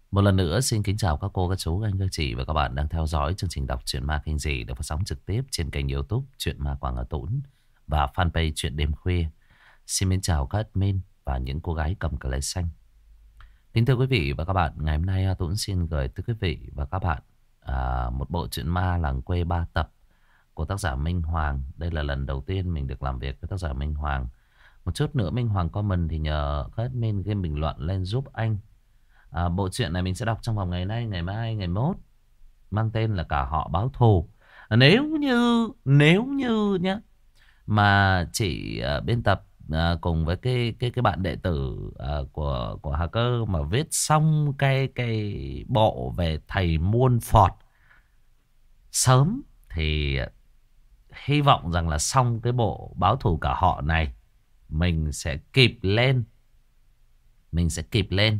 Một lần nữa xin kính chào các cô, các chú, các anh, các chị và các bạn đang theo dõi chương trình đọc truyện ma kinh dị được phát sóng trực tiếp trên kênh YouTube Truyện Ma Quảng Hà Tũng và fanpage Truyện Đêm Khuya. Xin mến chào các admin và những cô gái cầm cờ lê xanh. Kính thưa quý vị và các bạn, ngày hôm nay Tũng xin gửi tới quý vị và các bạn một bộ truyện ma làng quê 3 tập của tác giả Minh Hoàng. Đây là lần đầu tiên mình được làm việc với tác giả Minh Hoàng. Một chút nữa Minh Hoàng comment thì nhờ các admin game bình luận lên giúp anh. Bộ truyện này mình sẽ đọc trong vòng ngày nay, ngày mai, ngày mốt, mang tên là Cả Họ Báo Thù. Nếu như nhé mà chị biên tập cùng với cái bạn đệ tử của Hà Cơ mà viết xong cái bộ về thầy muôn phọt sớm thì hy vọng rằng là xong cái bộ Báo Thù Cả Họ này mình sẽ kịp lên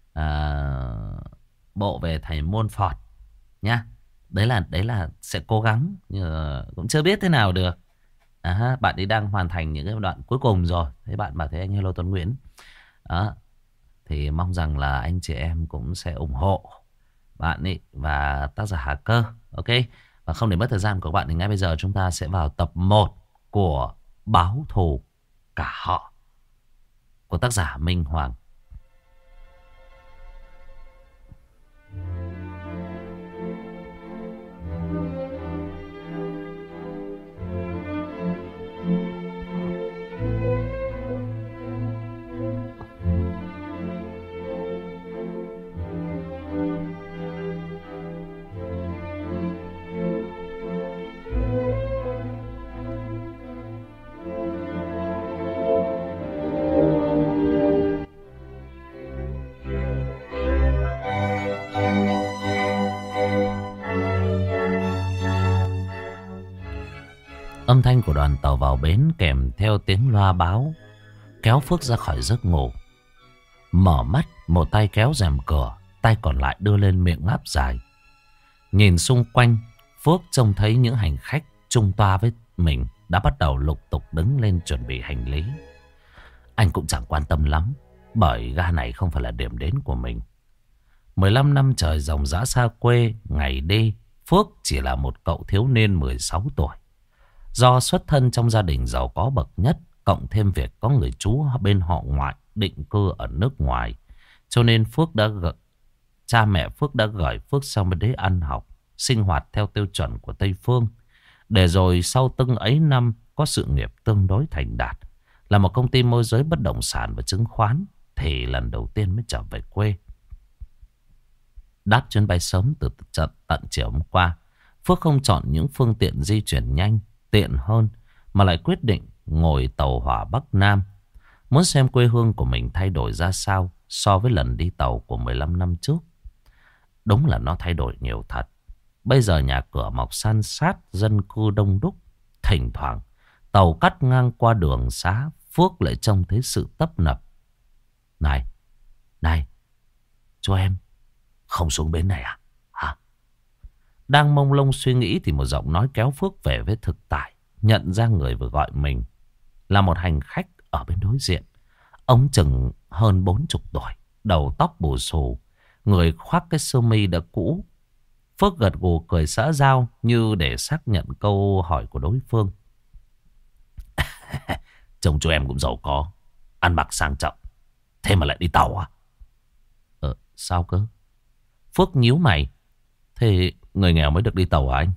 bộ về thầy muôn phọt nhá. Đấy là sẽ cố gắng, nhưng cũng chưa biết thế nào được. Bạn ấy đang hoàn thành những cái đoạn cuối cùng rồi. Thế bạn bảo thế anh hello Tuấn Nguyễn. Thì mong rằng là anh chị em cũng sẽ ủng hộ bạn ấy và tác giả Hà Cơ. Ok. Và không để mất thời gian của bạn thì ngay bây giờ chúng ta sẽ vào tập 1 của Báo Thù Cả Họ của tác giả Minh Hoàng. Âm thanh của đoàn tàu vào bến kèm theo tiếng loa báo kéo Phước ra khỏi giấc ngủ. Mở mắt, một tay kéo rèm cửa, tay còn lại đưa lên miệng ngáp dài. Nhìn xung quanh, Phước trông thấy những hành khách chung toa với mình đã bắt đầu lục tục đứng lên chuẩn bị hành lý. Anh cũng chẳng quan tâm lắm, bởi ga này không phải là điểm đến của mình. 15 năm trời ròng rã xa quê, ngày đi, Phước chỉ là một cậu thiếu niên 16 tuổi. Do xuất thân trong gia đình giàu có bậc nhất, cộng thêm việc có người chú bên họ ngoại định cư ở nước ngoài, cho nên cha mẹ Phước đã gửi Phước sang bên đấy ăn học, sinh hoạt theo tiêu chuẩn của Tây Phương, để rồi sau từng ấy năm có sự nghiệp tương đối thành đạt, là một công ty môi giới bất động sản và chứng khoán, thì lần đầu tiên mới trở về quê. Đáp chuyến bay sớm từ tận chiều hôm qua, Phước không chọn những phương tiện di chuyển nhanh, tiện hơn, mà lại quyết định ngồi tàu hỏa Bắc Nam. Muốn xem quê hương của mình thay đổi ra sao so với lần đi tàu của 15 năm trước. Đúng là nó thay đổi nhiều thật. Bây giờ nhà cửa mọc san sát, dân cư đông đúc. Thỉnh thoảng tàu cắt ngang qua đường xá, Phước lại trông thấy sự tấp nập. Này, chú em không xuống bến này à? Hả? Đang mông lung suy nghĩ thì một giọng nói kéo Phước về với thực tại. Nhận ra người vừa gọi mình là một hành khách ở bên đối diện. Ông chừng hơn 40 tuổi, đầu tóc bù xù, người khoác cái sơ mi đã cũ. Phước gật gù cười xã giao như để xác nhận câu hỏi của đối phương. Chồng chú em cũng giàu có, ăn mặc sang trọng, thế mà lại đi tàu à? Sao cơ? Phước nhíu mày. Thế người nghèo mới được đi tàu hả anh?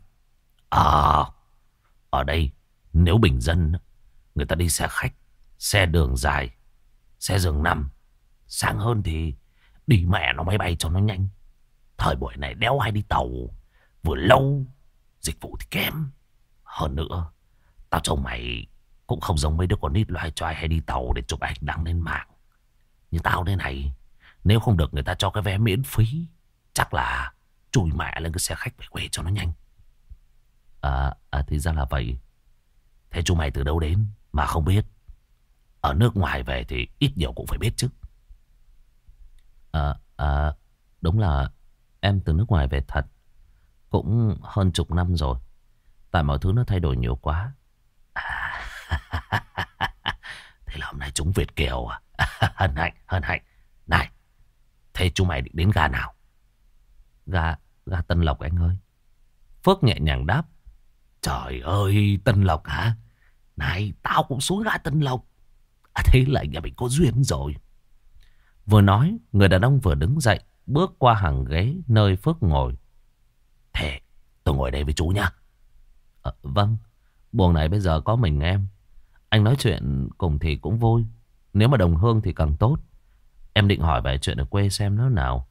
Ở đây nếu bình dân người ta đi xe khách, xe đường dài, xe giường nằm. Sáng hơn thì đi mẹ nó máy bay cho nó nhanh. Thời buổi này đéo ai đi tàu, vừa lâu, dịch vụ thì kém. Hơn nữa, tao trông mày cũng không giống mấy đứa con nít loài choai hay đi tàu để chụp ảnh đăng lên mạng. Như tao thế này, nếu không được người ta cho cái vé miễn phí, chắc là chùi mẹ lên cái xe khách về quê cho nó nhanh. Thì ra là vậy. Thế chú mày từ đâu đến mà không biết? Ở nước ngoài về thì ít nhiều cũng phải biết chứ. Đúng là em từ nước ngoài về thật. Cũng hơn chục năm rồi. Tại mọi thứ nó thay đổi nhiều quá. Thế là hôm nay chúng Việt kiều à? Hân hạnh. Này, Thế chú mày định đến ga nào? Ga Tân Lộc anh ơi. Phước nhẹ nhàng đáp. Trời ơi, Tân Lộc hả? Này, tao cũng xuống ga Tân Lộc. Thế là nhà mình có duyên rồi. Vừa nói, người đàn ông vừa đứng dậy, bước qua hàng ghế nơi Phước ngồi. Thế, tôi ngồi đây với chú nhá. Vâng, buồng này bây giờ có mình em. Anh nói chuyện cùng thì cũng vui. Nếu mà đồng hương thì càng tốt. Em định hỏi về chuyện ở quê xem nó nào.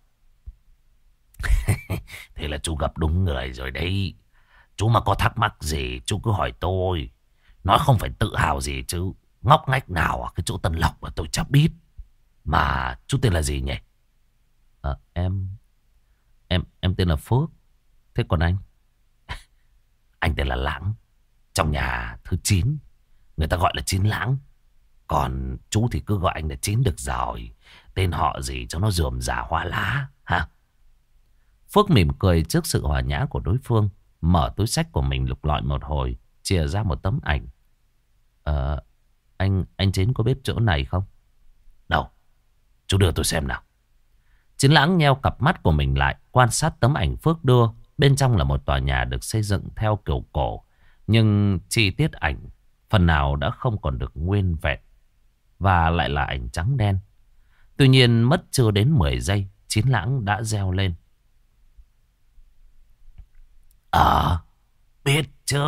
Thế là chú gặp đúng người rồi đấy. Chú mà có thắc mắc gì chú cứ hỏi tôi. Nói không phải tự hào gì chứ. Ngóc ngách nào ở cái chỗ Tân Lộc mà tôi chắc biết. Mà chú tên là gì nhỉ? Em tên là Phước. Thế còn anh? Anh tên là Lãng. Trong nhà thứ 9, người ta gọi là Chín Lãng. Còn chú thì cứ gọi anh là Chín được rồi. Tên họ gì cho nó rườm rà hoa lá ha? Phước mỉm cười trước sự hòa nhã của đối phương. Mở túi xách của mình lục lọi một hồi, chìa ra một tấm ảnh. Anh Chín có biết chỗ này không? Đâu? Chú đưa tôi xem nào. Chín Lãng nheo cặp mắt của mình lại, quan sát tấm ảnh Phước đưa. Bên trong là một tòa nhà được xây dựng theo kiểu cổ. Nhưng chi tiết ảnh phần nào đã không còn được nguyên vẹn. Và lại là ảnh trắng đen. Tuy nhiên mất chưa đến 10 giây, Chín Lãng đã reo lên. Biết chứ.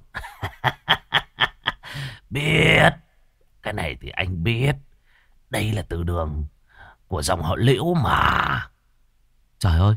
Biết. Cái này thì anh biết. Đây là từ đường của dòng họ Liễu mà. Trời ơi.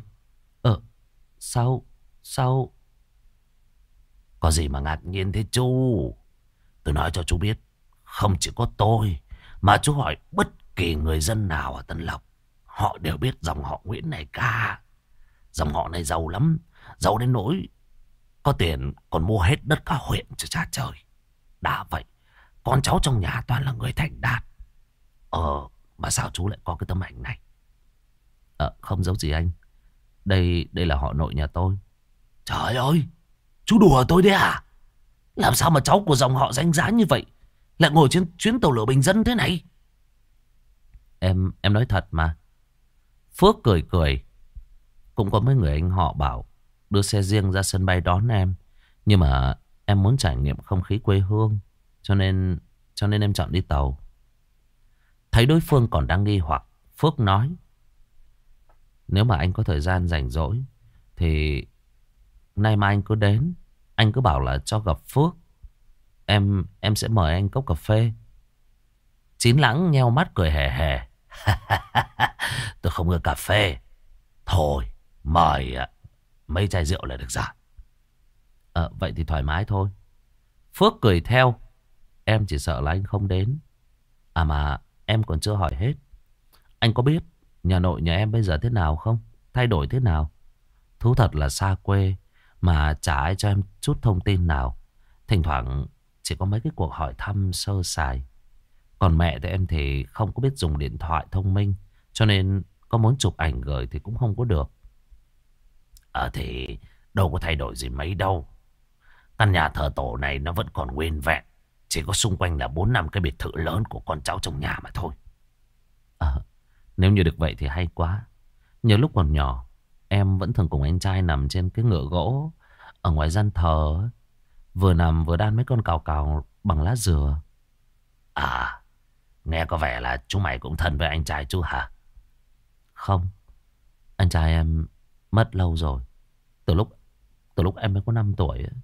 Sao có gì mà ngạc nhiên thế chú? Tôi nói cho chú biết, không chỉ có tôi mà chú hỏi bất kỳ người dân nào ở Tân Lộc, họ đều biết dòng họ Nguyễn này cả. Dòng họ này giàu lắm. Giàu đến nỗi có tiền còn mua hết đất cả huyện cho cha trời. Đã vậy, con cháu trong nhà toàn là người thành đạt. Mà sao chú lại có cái tấm ảnh này? Không giấu gì anh. Đây là họ nội nhà tôi. Trời ơi, chú đùa tôi đấy à? Làm sao mà cháu của dòng họ danh giá như vậy lại ngồi trên chuyến tàu lửa bình dân thế này? Em nói thật mà. Phước cười cười. Cũng có mấy người anh họ bảo đưa xe riêng ra sân bay đón em. Nhưng mà em muốn trải nghiệm không khí quê hương, cho nên em chọn đi tàu. Thấy đối phương còn đang nghi hoặc, Phước nói. Nếu mà anh có thời gian rảnh rỗi thì nay mai anh cứ đến. Anh cứ bảo là cho gặp Phước. Em sẽ mời anh cốc cà phê. Chín Lãng nheo mắt cười hề hề. Tôi không ưa cà phê. Thôi mời mấy chai rượu là được rồi. Vậy thì thoải mái thôi. Phước cười theo. Em chỉ sợ là anh không đến. Mà em còn chưa hỏi hết. Anh có biết nhà nội nhà em bây giờ thế nào không? Thay đổi thế nào? Thú thật là xa quê mà chả ai cho em chút thông tin nào. Thỉnh thoảng chỉ có mấy cái cuộc hỏi thăm sơ sài. Còn mẹ thì em thì không có biết dùng điện thoại thông minh, cho nên có muốn chụp ảnh gửi thì cũng không có được. Thì đâu có thay đổi gì mấy đâu. Căn nhà thờ tổ này nó vẫn còn nguyên vẹn. Chỉ có xung quanh là 4-5 cái biệt thự lớn của con cháu trong nhà mà thôi. Nếu như được vậy thì hay quá. Nhiều lúc còn nhỏ, em vẫn thường cùng anh trai nằm trên cái ngựa gỗ ở ngoài gian thờ. Vừa nằm vừa đan mấy con cào cào bằng lá dừa. Nghe có vẻ là chú mày cũng thân với anh trai chú hả? Không, anh trai em mất lâu rồi. Từ lúc em mới có 5 tuổi ấy.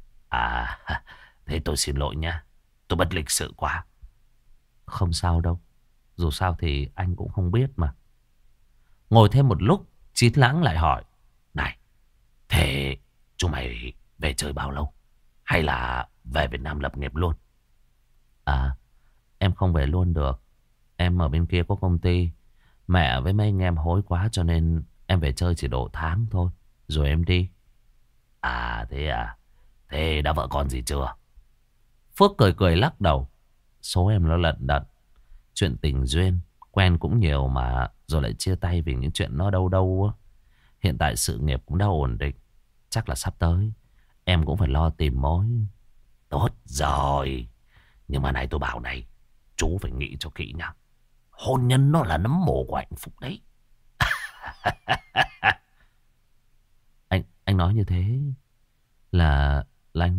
Thế tôi xin lỗi nha. Tôi bất lịch sự quá. Không sao đâu. Dù sao thì anh cũng không biết mà. Ngồi thêm một lúc, Chín Lãng lại hỏi. Này, thế chú mày về chơi bao lâu? Hay là về Việt Nam lập nghiệp luôn? Em không về luôn được. Em ở bên kia có công ty. Mẹ với mấy anh em hối quá cho nên em về chơi chỉ độ tháng thôi. Rồi em đi. Thế à? Thế đã vợ con gì chưa? Phước cười cười lắc đầu. Số em nó lận đận. Chuyện tình duyên quen cũng nhiều mà rồi lại chia tay vì những chuyện nó đâu đâu á. Hiện tại sự nghiệp cũng đã ổn định. Chắc là sắp tới em cũng phải lo tìm mối. Tốt rồi. Nhưng mà này tôi bảo này, chú phải nghĩ cho kỹ nha. Hôn nhân nó là nấm mồ của hạnh phúc đấy.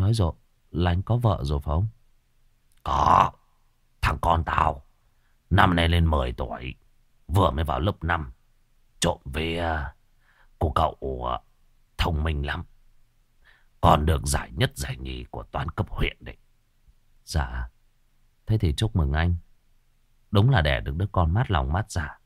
nói rồi là anh có vợ rồi phải không? Có. Thằng con tao năm nay lên 10 tuổi, vừa mới vào lớp 5. Trộm với cô cậu thông minh lắm. Còn được giải nhất giải nhì của toán cấp huyện đấy. Dạ. Thế thì chúc mừng anh. Đúng là đẻ được đứa con mát lòng mát dạ.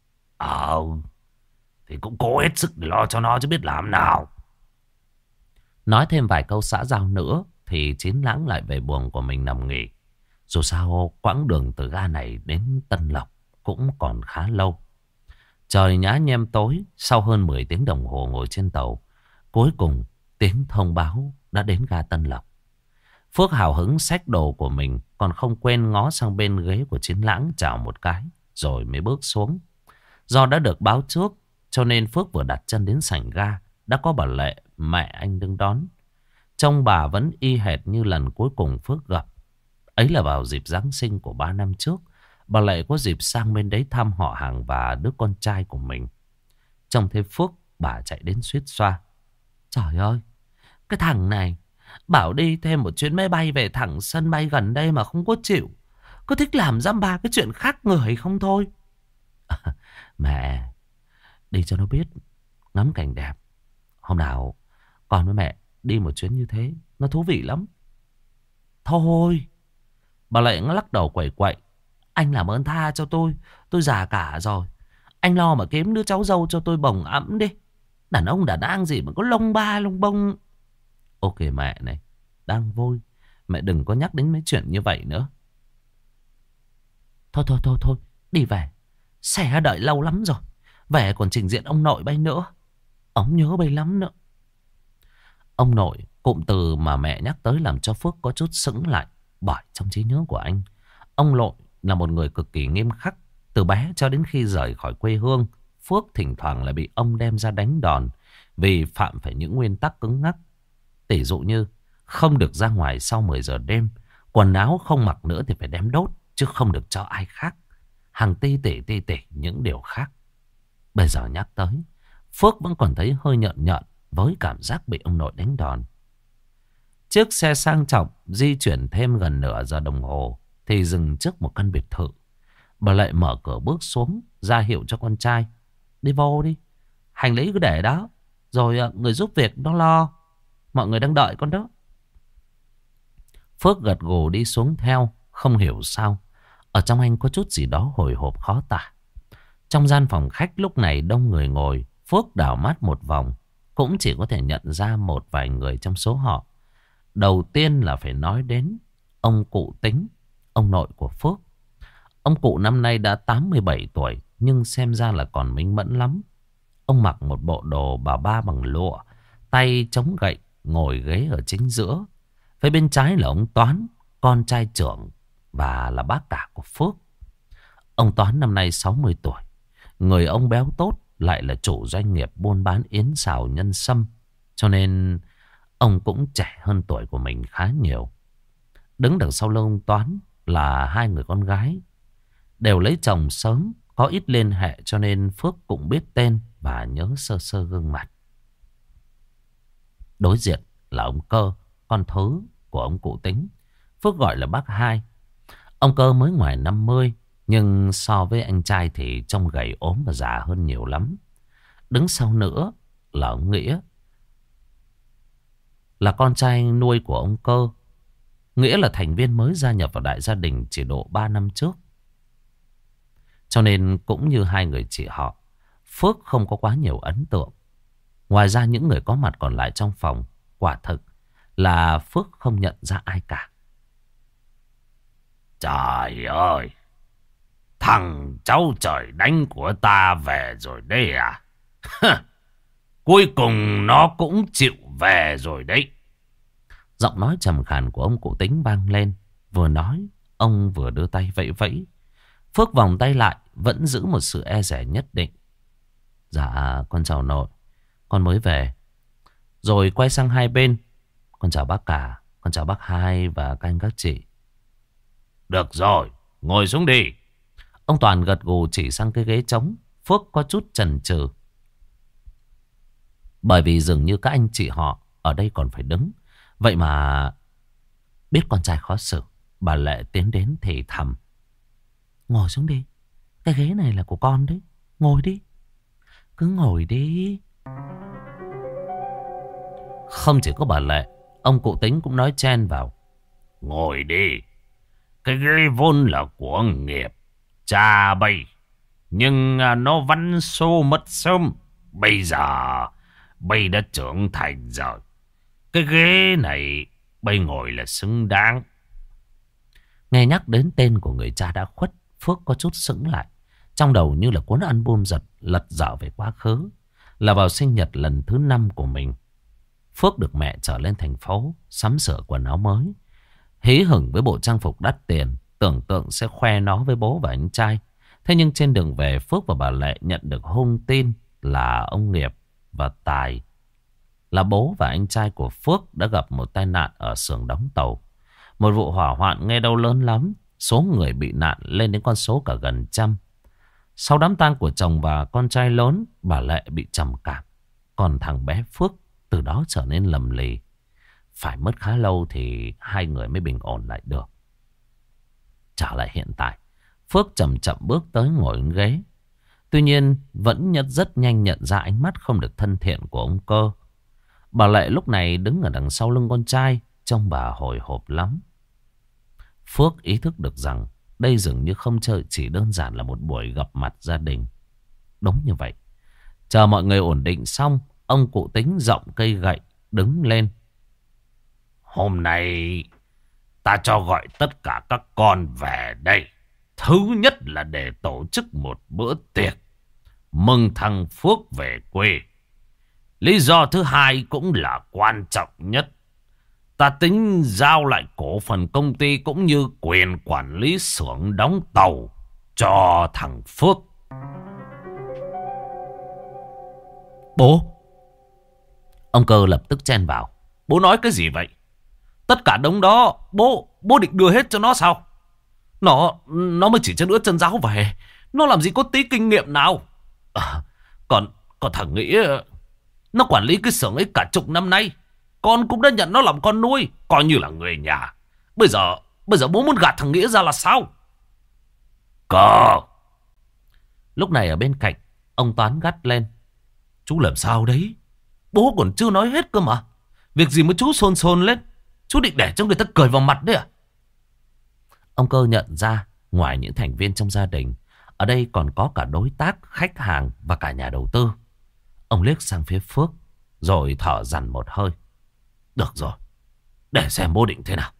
Thì cũng cố hết sức để lo cho nó chứ biết làm nào. Nói thêm vài câu xã giao nữa thì Chín Lãng lại về buồng của mình nằm nghỉ. Dù sao quãng đường từ ga này đến Tân Lộc cũng còn khá lâu. Trời nhá nhem tối, sau hơn 10 tiếng đồng hồ ngồi trên tàu, cuối cùng tiếng thông báo đã đến ga Tân Lộc. Phước hào hứng xách đồ của mình, còn không quên ngó sang bên ghế của Chiến Lãng chào một cái, rồi mới bước xuống. Do đã được báo trước, cho nên Phước vừa đặt chân đến sảnh ga, đã có bà Lệ, mẹ anh đứng đón. Trông bà vẫn y hệt như lần cuối cùng Phước gặp. Ấy là vào dịp Giáng sinh của 3 năm trước, bà Lệ có dịp sang bên đấy thăm họ hàng và đứa con trai của mình. Trông thấy Phước, bà chạy đến suýt xoa. Trời ơi, cái thằng này bảo đi thêm một chuyến máy bay về thẳng sân bay gần đây mà không có chịu. Cứ thích làm dăm ba cái chuyện khác người không thôi. Mẹ, đi cho nó biết, ngắm cảnh đẹp. Hôm nào con với mẹ đi một chuyến như thế, nó thú vị lắm. Thôi, bà Lệ lắc đầu quẩy quậy. Anh làm ơn tha cho tôi già cả rồi. Anh lo mà kiếm đứa cháu dâu cho tôi bồng ẵm đi. Đàn ông đàn ang gì mà có lông ba lông bông. Ok mẹ này, đang vui. Mẹ đừng có nhắc đến mấy chuyện như vậy nữa. Thôi, đi về. Xe đợi lâu lắm rồi. Về còn trình diện ông nội bay nữa. Ông nhớ bay lắm nữa. Ông nội, cụm từ mà mẹ nhắc tới làm cho Phước có chút sững lại. Bởi trong trí nhớ của anh, ông nội là một người cực kỳ nghiêm khắc. Từ bé cho đến khi rời khỏi quê hương, Phước thỉnh thoảng lại bị ông đem ra đánh đòn vì phạm phải những nguyên tắc cứng nhắc. Tỷ dụ như không được ra ngoài sau 10 giờ đêm, quần áo không mặc nữa thì phải đem đốt, chứ không được cho ai khác. Hàng ti tỉ những điều khác. Bây giờ nhắc tới, Phước vẫn còn thấy hơi nhợn nhợn với cảm giác bị ông nội đánh đòn. Chiếc xe sang trọng di chuyển thêm gần nửa giờ đồng hồ thì dừng trước một căn biệt thự. Bà Lệ mở cửa bước xuống, ra hiệu cho con trai. Đi vô đi, hành lý cứ để đó, rồi người giúp việc nó lo. Mọi người đang đợi con đó. Phước gật gù đi xuống theo. Không hiểu sao, ở trong anh có chút gì đó hồi hộp khó tả. Trong gian phòng khách lúc này đông người ngồi. Phước đảo mắt một vòng, cũng chỉ có thể nhận ra một vài người trong số họ. Đầu tiên là phải nói đến ông cụ Tính, ông nội của Phước. Ông cụ năm nay đã 87 tuổi, nhưng xem ra là còn minh mẫn lắm. Ông mặc một bộ đồ bà ba bằng lụa, tay chống gậy, ngồi ghế ở chính giữa. Phía bên trái là ông Toán, con trai trưởng và là bác cả của Phước. Ông Toán năm nay 60 tuổi. Người ông béo tốt, lại là chủ doanh nghiệp buôn bán yến xào nhân sâm. Cho nên ông cũng trẻ hơn tuổi của mình khá nhiều. Đứng đằng sau lưng ông Toán là hai người con gái. Đều lấy chồng sớm, có ít liên hệ, cho nên Phước cũng biết tên và nhớ sơ sơ gương mặt. Đối diện là ông Cơ, con thứ của ông cụ Tính. Phước gọi là bác hai. Ông Cơ mới ngoài 50, nhưng so với anh trai thì trông gầy ốm và già hơn nhiều lắm. Đứng sau nữa là ông Nghĩa, là con trai nuôi của ông Cơ. Nghĩa là thành viên mới gia nhập vào đại gia đình chỉ độ 3 năm trước. Cho nên cũng như hai người chị họ, Phước không có quá nhiều ấn tượng. Ngoài ra những người có mặt còn lại trong phòng, quả thực là Phước không nhận ra ai cả. Trời ơi, thằng cháu trời đánh của ta về rồi đây à? Cuối cùng nó cũng chịu về rồi đấy. Giọng nói trầm khàn của ông cụ Tính vang lên. Vừa nói, ông vừa đưa tay vẫy vẫy. Phước vòng tay lại, vẫn giữ một sự e dè nhất định. Dạ, con chào nội, con mới về. Rồi quay sang hai bên. Con chào bác cả, con chào bác hai và các anh các chị. Được rồi, ngồi xuống đi. Ông Toàn gật gù chỉ sang cái ghế trống. Phước có chút chần chừ, bởi vì dường như các anh chị họ ở đây còn phải đứng. Vậy mà biết con trai khó xử, bà Lệ tiến đến thì thầm. Ngồi xuống đi. Cái ghế này là của con đấy. Ngồi đi. Cứ ngồi đi. Không chỉ có bà Lệ, ông cụ Tính cũng nói chen vào. Ngồi đi. Cái ghế vốn là của nghiệp cha bây. Nhưng nó văn xô mất sớm. Bây giờ bây đã trưởng thành rồi. Cái ghế này bây ngồi là xứng đáng. Nghe nhắc đến tên của người cha đã khuất, Phước có chút sững lại. Trong đầu như là cuốn album lật dở về quá khứ. Là vào sinh nhật lần thứ 5 của mình, Phước được mẹ chở lên thành phố sắm sửa quần áo mới. Hí hửng với bộ trang phục đắt tiền, tưởng tượng sẽ khoe nó với bố và anh trai. Thế nhưng trên đường về, Phước và bà Lệ nhận được hung tin là ông Nghiệp và Tài, là bố và anh trai của Phước, đã gặp một tai nạn ở xưởng đóng tàu. Một vụ hỏa hoạn nghe đâu lớn lắm. Số người bị nạn lên đến con số cả gần 100. Sau đám tang của chồng và con trai lớn, bà Lệ bị trầm cảm. Còn thằng bé Phước từ đó trở nên lầm lì. Phải mất khá lâu thì hai người mới bình ổn lại được. Trở lại hiện tại, Phước chậm chậm bước tới ngồi ghế. Tuy nhiên vẫn rất nhanh nhận ra ánh mắt không được thân thiện của ông Cơ. Bà Lệ lúc này đứng ở đằng sau lưng con trai, trông bà hồi hộp lắm. Phước ý thức được rằng đây dường như không chỉ đơn giản là một buổi gặp mặt gia đình. Đúng như vậy. Chờ mọi người ổn định xong, ông cụ Tính giọng cây gậy đứng lên. Hôm nay ta cho gọi tất cả các con về đây. Thứ nhất là để tổ chức một bữa tiệc mừng thằng Phước về quê. Lý do thứ hai cũng là quan trọng nhất. Ta tính giao lại cổ phần công ty cũng như quyền quản lý xưởng đóng tàu cho thằng Phước. Bố! Ông Cơ lập tức chen vào. Bố nói cái gì vậy? Tất cả đống đó bố định đưa hết cho nó sao? Nó mới chỉ chân ướt chân ráo về. Nó làm gì có tí kinh nghiệm nào. Còn thằng Nghĩa, nó quản lý cái xưởng ấy cả chục năm nay. Con cũng đã nhận nó làm con nuôi, coi như là người nhà. Bây giờ bố muốn gạt thằng Nghĩa ra là sao? Cờ! Lúc này ở bên cạnh, ông Toán gắt lên. Chú làm sao đấy? Bố còn chưa nói hết cơ mà. Việc gì mà chú xôn lên? Chú định để cho người ta cười vào mặt đấy à? Ông Cơ nhận ra ngoài những thành viên trong gia đình, ở đây còn có cả đối tác, khách hàng và cả nhà đầu tư. Ông liếc sang phía Phước rồi thở dằn một hơi. Được rồi, để xem bố định thế nào.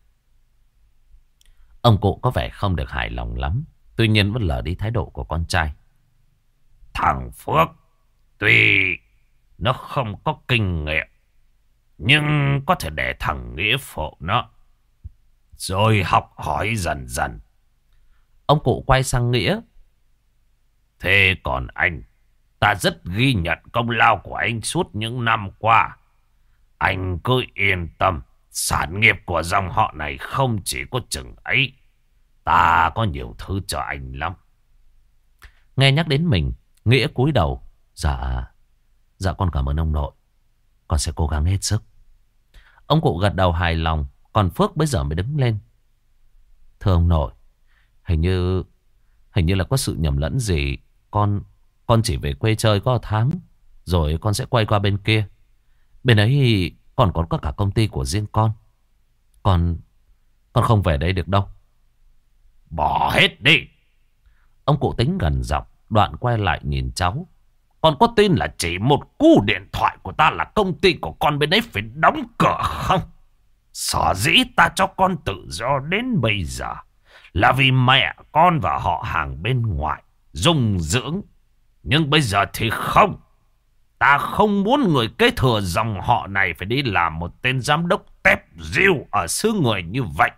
Ông cụ có vẻ không được hài lòng lắm, tuy nhiên vẫn lờ đi thái độ của con trai. Thằng Phước tuy nó không có kinh nghiệm, nhưng có thể để thằng Nghĩa phụ nó, rồi học hỏi dần dần. Ông cụ quay sang Nghĩa. Thế còn anh, ta rất ghi nhận công lao của anh suốt những năm qua. Anh cứ yên tâm, sản nghiệp của dòng họ này không chỉ có chừng ấy. Ta có nhiều thứ cho anh lắm. Nghe nhắc đến mình, Nghĩa cúi đầu. Dạ con cảm ơn ông nội. Con sẽ cố gắng hết sức. Ông cụ gật đầu hài lòng. Còn Phước bây giờ mới đứng lên. Thưa ông nội, hình như là có sự nhầm lẫn gì. Con chỉ về quê chơi có 1 tháng, rồi con sẽ quay qua bên kia. Bên ấy còn có cả công ty của riêng con. Con không về đây được đâu. Bỏ hết đi. Ông cụ Tính gần giọng, đoạn quay lại nhìn cháu. Con có tin là chỉ một cú điện thoại của ta là công ty của con bên ấy phải đóng cửa không? Sở dĩ ta cho con tự do đến bây giờ là vì mẹ con và họ hàng bên ngoài dung dưỡng. Nhưng bây giờ thì không. Ta không muốn người kế thừa dòng họ này phải đi làm một tên giám đốc tép diêu ở xứ người như vậy.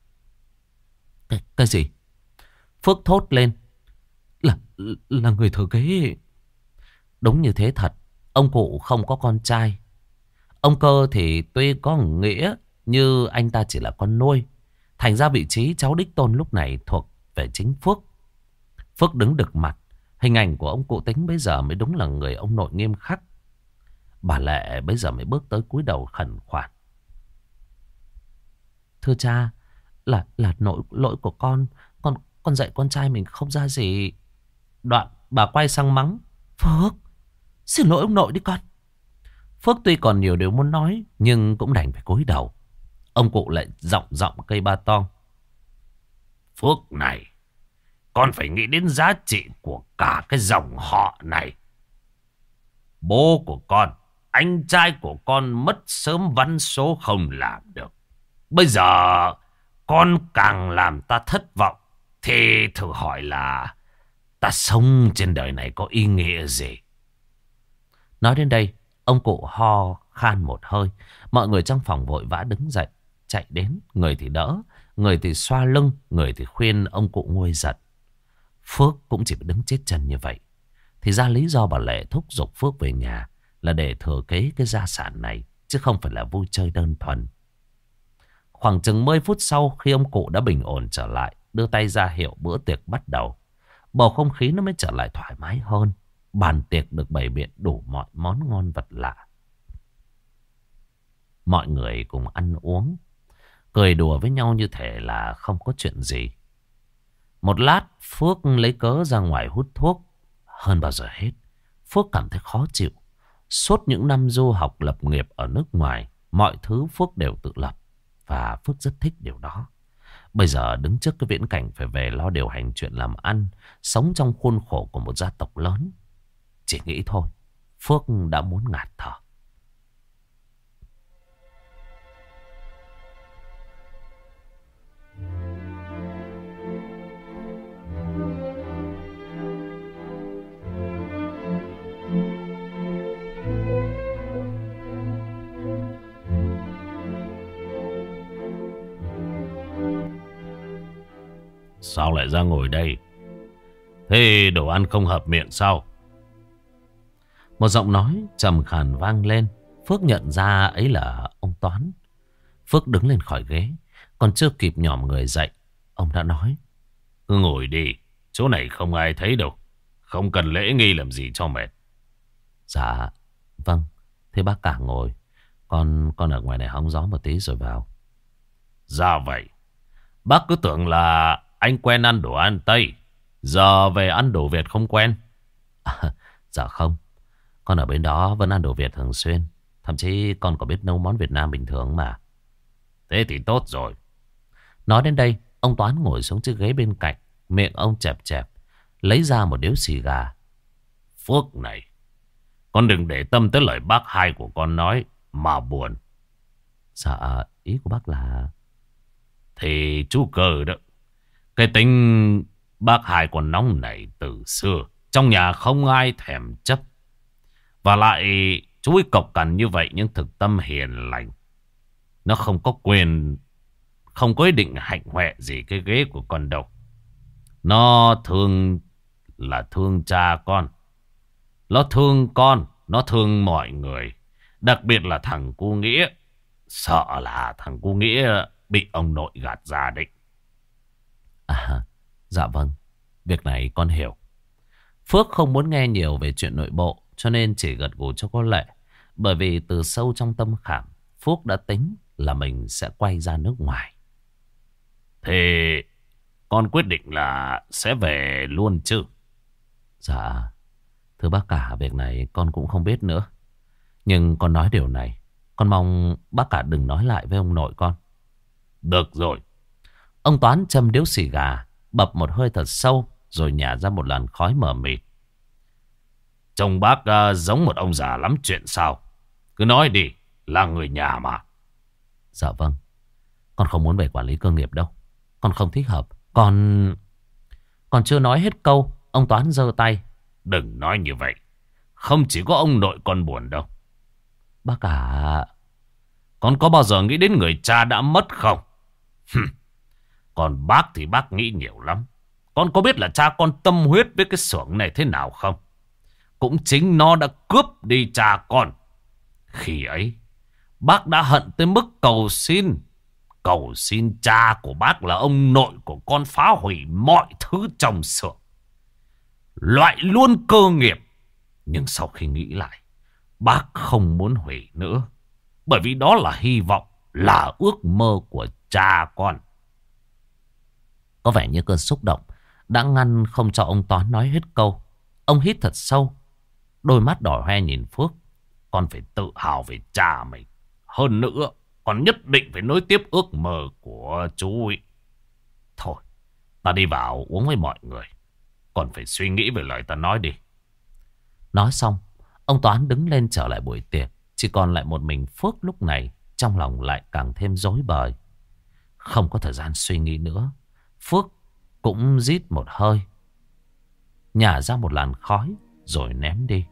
Cái gì? Phước thốt lên. Là người thừa kế. Đúng như thế thật. Ông cụ không có con trai. Ông Cơ thì tuy có nghĩa như anh ta chỉ là con nuôi. Thành ra vị trí cháu đích tôn lúc này thuộc về chính Phước. Phước đứng đực mặt. Hình ảnh của ông cụ Tính bây giờ mới đúng là người ông nội nghiêm khắc. Bà Lệ bây giờ mới bước tới cúi đầu khẩn khoản. Thưa cha, là lỗi của con. Con dạy con trai mình không ra gì. Đoạn bà quay sang mắng: Phước, xin lỗi ông nội đi con. Phước tuy còn nhiều điều muốn nói, nhưng cũng đành phải cúi đầu. Ông cụ lại giọng cây ba tong: Phước này, con phải nghĩ đến giá trị của cả cái dòng họ này. Bố của con, anh trai của con mất sớm văn số không làm được. Bây giờ con càng làm ta thất vọng. Thì thử hỏi là ta sống trên đời này có ý nghĩa gì? Nói đến đây, ông cụ ho khan một hơi. Mọi người trong phòng vội vã đứng dậy, chạy đến. Người thì đỡ, người thì xoa lưng, người thì khuyên ông cụ nguôi giận. Phước cũng chỉ đứng chết chân như vậy. Thì ra lý do bà Lệ thúc giục Phước về nhà là để thừa kế cái gia sản này, chứ không phải là vui chơi đơn thuần. Khoảng chừng 10 phút sau, khi ông cụ đã bình ổn trở lại, đưa tay ra hiệu bữa tiệc bắt đầu, bầu không khí nó mới trở lại thoải mái hơn. Bàn tiệc được bày biện đủ mọi món ngon vật lạ. Mọi người cùng ăn uống, cười đùa với nhau như thể là không có chuyện gì. Một lát, Phước lấy cớ ra ngoài hút thuốc. Hơn bao giờ hết, Phước cảm thấy khó chịu. Suốt những năm du học lập nghiệp ở nước ngoài, mọi thứ Phước đều tự lập. Và Phước rất thích điều đó. Bây giờ đứng trước cái viễn cảnh phải về lo điều hành chuyện làm ăn, sống trong khuôn khổ của một gia tộc lớn, chỉ nghĩ thôi, Phước đã muốn ngạt thở. Sao lại ra ngồi đây? Thế đồ ăn không hợp miệng sao? Một giọng nói trầm khàn vang lên. Phước nhận ra ấy là ông Toán. Phước đứng lên khỏi ghế, còn chưa kịp nhòm người dậy, ông đã nói: Cứ ngồi đi, chỗ này không ai thấy đâu. Không cần lễ nghi làm gì cho mệt. Dạ vâng, thế bác cả ngồi. Con ở ngoài này hóng gió một tí rồi vào. Ra vậy. Bác cứ tưởng là anh quen ăn đồ ăn Tây, giờ về ăn đồ Việt không quen. Dạ không, con ở bên đó vẫn ăn đồ Việt thường xuyên. Thậm chí con có biết nấu món Việt Nam bình thường mà. Thế thì tốt rồi. Nói đến đây, ông Toán ngồi xuống chiếc ghế bên cạnh. Miệng ông chẹp chẹp, lấy ra một điếu xì gà. Phước này, con đừng để tâm tới lời bác hai của con nói mà buồn. Dạ, ý của bác là... Thì chú Cờ đó, cái tính bác hai con nóng này từ xưa, trong nhà không ai thèm chấp. Và lại chú ấy cộc cằn như vậy nhưng thực tâm hiền lành. Nó không có quyền, không có ý định hạnh hoẹ gì cái ghế của con đâu. Nó thương là thương cha con. Nó thương con, nó thương mọi người. Đặc biệt là thằng cu Nghĩa. Sợ là thằng cu Nghĩa bị ông nội gạt ra đấy. À, dạ vâng, việc này con hiểu. Phước không muốn nghe nhiều về chuyện nội bộ, cho nên chỉ gật gù cho có Lệ. Bởi vì từ sâu trong tâm khảm, Phước đã tính là mình sẽ quay ra nước ngoài. Thế con quyết định là sẽ về luôn chứ? Dạ, thưa bác cả, việc này con cũng không biết nữa. Nhưng con nói điều này, con mong bác cả đừng nói lại với ông nội con. Được rồi. Ông Toán châm điếu xì gà, bập một hơi thật sâu, rồi nhả ra một làn khói mờ mịt. Trông bác giống một ông già lắm chuyện sao? Cứ nói đi, là người nhà mà. Dạ vâng, con không muốn về quản lý cơ nghiệp đâu. Con không thích hợp. Còn chưa nói hết câu, ông Toán giơ tay. Đừng nói như vậy. Không chỉ có ông nội con buồn đâu. Bác cả... Con có bao giờ nghĩ đến người cha đã mất không? Còn bác thì bác nghĩ nhiều lắm. Con có biết là cha con tâm huyết với cái xưởng này thế nào không? Cũng chính nó đã cướp đi cha con. Khi ấy, bác đã hận tới mức cầu xin. Cầu xin cha của bác là ông nội của con phá hủy mọi thứ trong xưởng. Loại luôn cơ nghiệp. Nhưng sau khi nghĩ lại, bác không muốn hủy nữa. Bởi vì đó là hy vọng, là ước mơ của cha con. Có vẻ như cơn xúc động đã ngăn không cho ông Toán nói hết câu. Ông hít thật sâu, đôi mắt đỏ hoe nhìn Phước. Con phải tự hào về cha mình. Hơn nữa, con nhất định phải nối tiếp ước mơ của chú ấy. Thôi, ta đi vào uống với mọi người. Còn phải suy nghĩ về lời ta nói đi. Nói xong, ông Toán đứng lên trở lại buổi tiệc. Chỉ còn lại một mình Phước lúc này, trong lòng lại càng thêm rối bời. Không có thời gian suy nghĩ nữa, Phước cũng rít một hơi, nhả ra một làn khói rồi ném đi.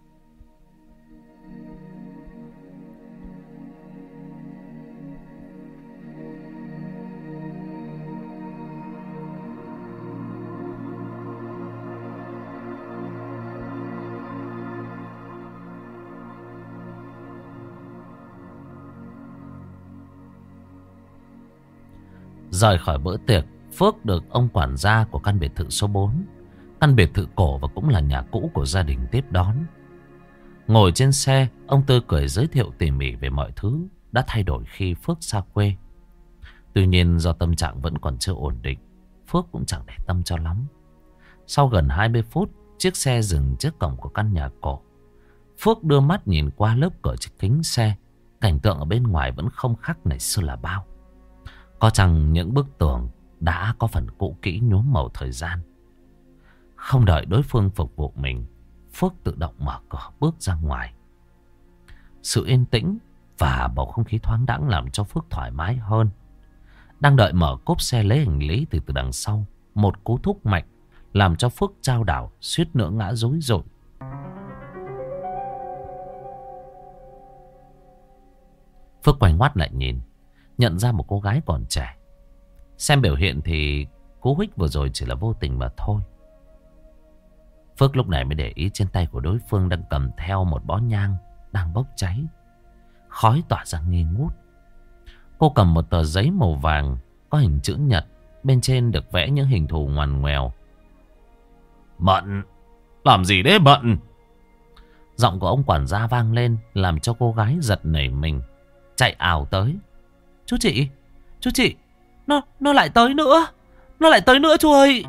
Rời khỏi bữa tiệc, Phước được ông quản gia của căn biệt thự số 4, căn biệt thự cổ và cũng là nhà cũ của gia đình tiếp đón. Ngồi trên xe, ông tươi cười giới thiệu tỉ mỉ về mọi thứ đã thay đổi khi Phước xa quê. Tuy nhiên do tâm trạng vẫn còn chưa ổn định, Phước cũng chẳng để tâm cho lắm. Sau gần 20 phút, chiếc xe dừng trước cổng của căn nhà cổ. Phước đưa mắt nhìn qua lớp cửa trên kính xe. Cảnh tượng ở bên ngoài vẫn không khác ngày xưa là bao. Có chăng những bức tường đã có phần cũ kỹ nhuốm màu thời gian. Không đợi đối phương phục vụ mình, Phước tự động mở cửa bước ra ngoài. Sự yên tĩnh và bầu không khí thoáng đãng làm cho Phước thoải mái hơn. Đang đợi mở cốp xe lấy hành lý từ đằng sau, một cú thúc mạnh làm cho Phước chao đảo suýt nữa ngã rối rội. Phước quay ngoắt lại nhìn, nhận ra một cô gái còn trẻ. Xem biểu hiện thì cú huých vừa rồi chỉ là vô tình mà thôi. Phước lúc này mới để ý trên tay của đối phương đang cầm theo một bó nhang đang bốc cháy. Khói tỏa ra nghi ngút. Cô cầm một tờ giấy màu vàng có hình chữ nhật, bên trên được vẽ những hình thù ngoằn ngoèo. Bận, làm gì đấy bận? Giọng của ông quản gia vang lên làm cho cô gái giật nảy mình, chạy ào tới. Chú chị, nó lại tới nữa. Nó lại tới nữa chú ơi.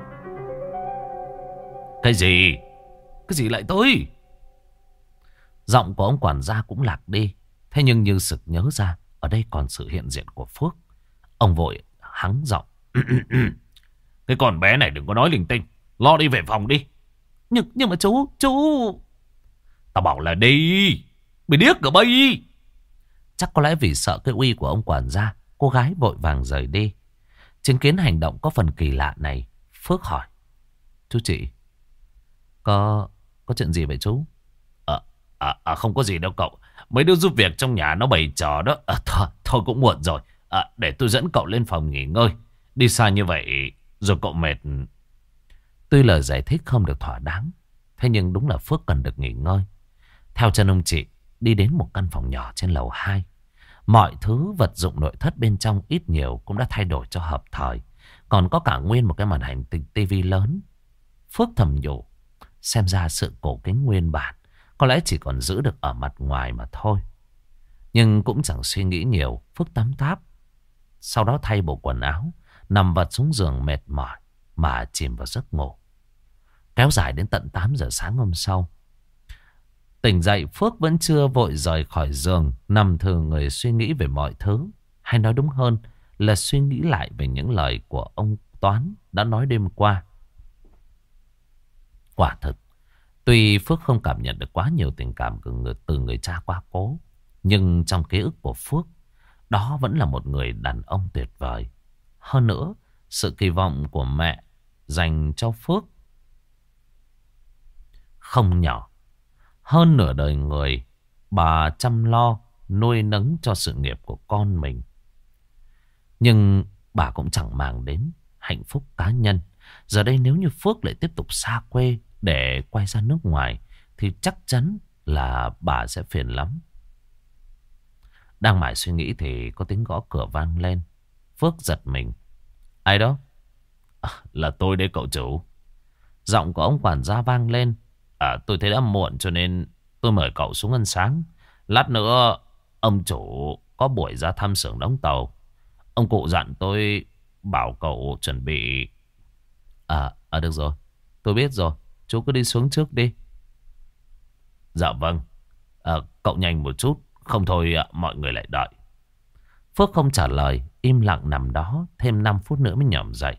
Cái gì? Cái gì lại tới? Giọng của ông quản gia cũng lạc đi. Thế nhưng như sực nhớ ra ở đây còn sự hiện diện của Phước, ông vội hắng giọng. Cái con bé này đừng có nói linh tinh. Lo đi về phòng đi. Nhưng mà chú. Tao bảo là đi. Mày điếc cả bây. Chắc có lẽ vì sợ cái uy của ông quản gia, cô gái vội vàng rời đi. Chứng kiến hành động có phần kỳ lạ này, Phước hỏi. Chú chị, có chuyện gì vậy chú? Không có gì đâu cậu. Mấy đứa giúp việc trong nhà nó bày trò đó. Thôi cũng muộn rồi. Để tôi dẫn cậu lên phòng nghỉ ngơi. Đi xa như vậy rồi cậu mệt. Tuy lời giải thích không được thỏa đáng, thế nhưng đúng là Phước cần được nghỉ ngơi. Theo chân ông chị, đi đến một căn phòng nhỏ trên lầu 2. Mọi thứ vật dụng nội thất bên trong ít nhiều cũng đã thay đổi cho hợp thời. Còn có cả nguyên một cái màn hình tivi lớn. Phước thầm nhủ, xem ra sự cổ kính nguyên bản có lẽ chỉ còn giữ được ở mặt ngoài mà thôi. Nhưng cũng chẳng suy nghĩ nhiều, Phước tắm táp. Sau đó thay bộ quần áo, nằm vật xuống giường mệt mỏi mà chìm vào giấc ngủ. Kéo dài đến tận 8 giờ sáng hôm sau. Tỉnh dậy, Phước vẫn chưa vội rời khỏi giường, nằm thừ người suy nghĩ về mọi thứ. Hay nói đúng hơn là suy nghĩ lại về những lời của ông Toán đã nói đêm qua. Quả thực, tuy Phước không cảm nhận được quá nhiều tình cảm từ người cha quá cố, nhưng trong ký ức của Phước, đó vẫn là một người đàn ông tuyệt vời. Hơn nữa, sự kỳ vọng của mẹ dành cho Phước không nhỏ. Hơn nửa đời người, bà chăm lo, nuôi nấng cho sự nghiệp của con mình. Nhưng bà cũng chẳng màng đến hạnh phúc cá nhân. Giờ đây nếu như Phước lại tiếp tục xa quê để quay ra nước ngoài, thì chắc chắn là bà sẽ phiền lắm. Đang mải suy nghĩ thì có tiếng gõ cửa vang lên. Phước giật mình. Ai đó? Là tôi đấy cậu chủ. Giọng của ông quản gia vang lên. Tôi thấy đã muộn cho nên tôi mời cậu xuống ăn sáng. Lát nữa ông chủ có buổi ra thăm xưởng đóng tàu. Ông cụ dặn tôi bảo cậu chuẩn bị... được rồi. Tôi biết rồi. Chú cứ đi xuống trước đi. Dạ vâng. Cậu nhanh một chút. Không thôi mọi người lại đợi. Phước không trả lời. Im lặng nằm đó. Thêm 5 phút nữa mới nhổm dậy.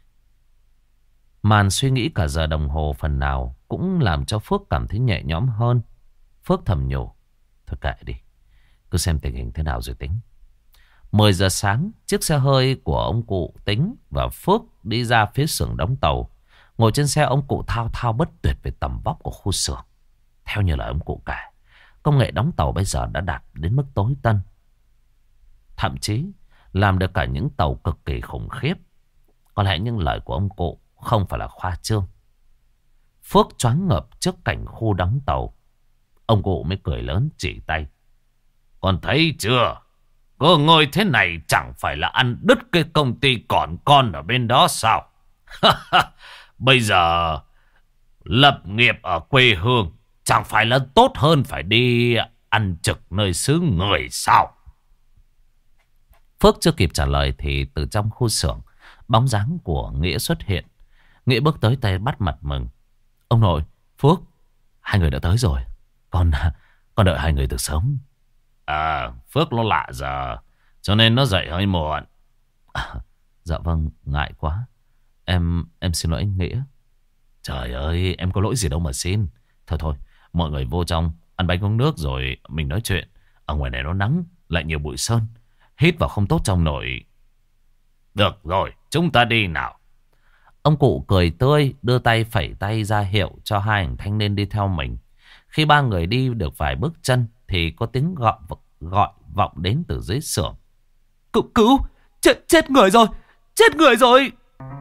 Màn suy nghĩ cả giờ đồng hồ phần nào cũng làm cho Phước cảm thấy nhẹ nhõm hơn. Phước thầm nhủ. Thôi kệ đi. Cứ xem tình hình thế nào rồi tính. 10 giờ sáng, chiếc xe hơi của ông cụ Tính và Phước đi ra phía xưởng đóng tàu. Ngồi trên xe, ông cụ thao thao bất tuyệt về tầm vóc của khu xưởng. Theo như lời ông cụ kể, công nghệ đóng tàu bây giờ đã đạt đến mức tối tân. Thậm chí làm được cả những tàu cực kỳ khủng khiếp. Có lẽ những lời của ông cụ không phải là khoa trương. Phước choáng ngợp trước cảnh khu đóng tàu. Ông cụ mới cười lớn chỉ tay. Con thấy chưa? Cơ ngơi thế này chẳng phải là ăn đứt cái công ty còn con ở bên đó sao? Bây giờ lập nghiệp ở quê hương chẳng phải là tốt hơn phải đi ăn trực nơi xứ người sao? Phước chưa kịp trả lời thì từ trong khu xưởng, bóng dáng của Nghĩa xuất hiện. Nghĩa bước tới, tay bắt mặt mừng. Ông nội, Phước, hai người đã tới rồi. Con đợi hai người từ sớm. Phước nó lạ giờ, cho nên nó dậy hơi muộn. Dạ vâng, ngại quá. Em xin lỗi anh Nghĩa. Trời ơi, em có lỗi gì đâu mà xin. Thôi, mọi người vô trong ăn bánh uống nước rồi mình nói chuyện. Ở ngoài này nó nắng, lại nhiều bụi sơn, hít vào không tốt trong nổi. Được rồi, chúng ta đi nào. Ông cụ cười tươi, đưa tay phẩy tay ra hiệu cho hai anh thanh niên đi theo mình. Khi ba người đi được vài bước chân thì có tiếng gọi vọng đến từ dưới xưởng. Cứu, chết người rồi, chết người rồi.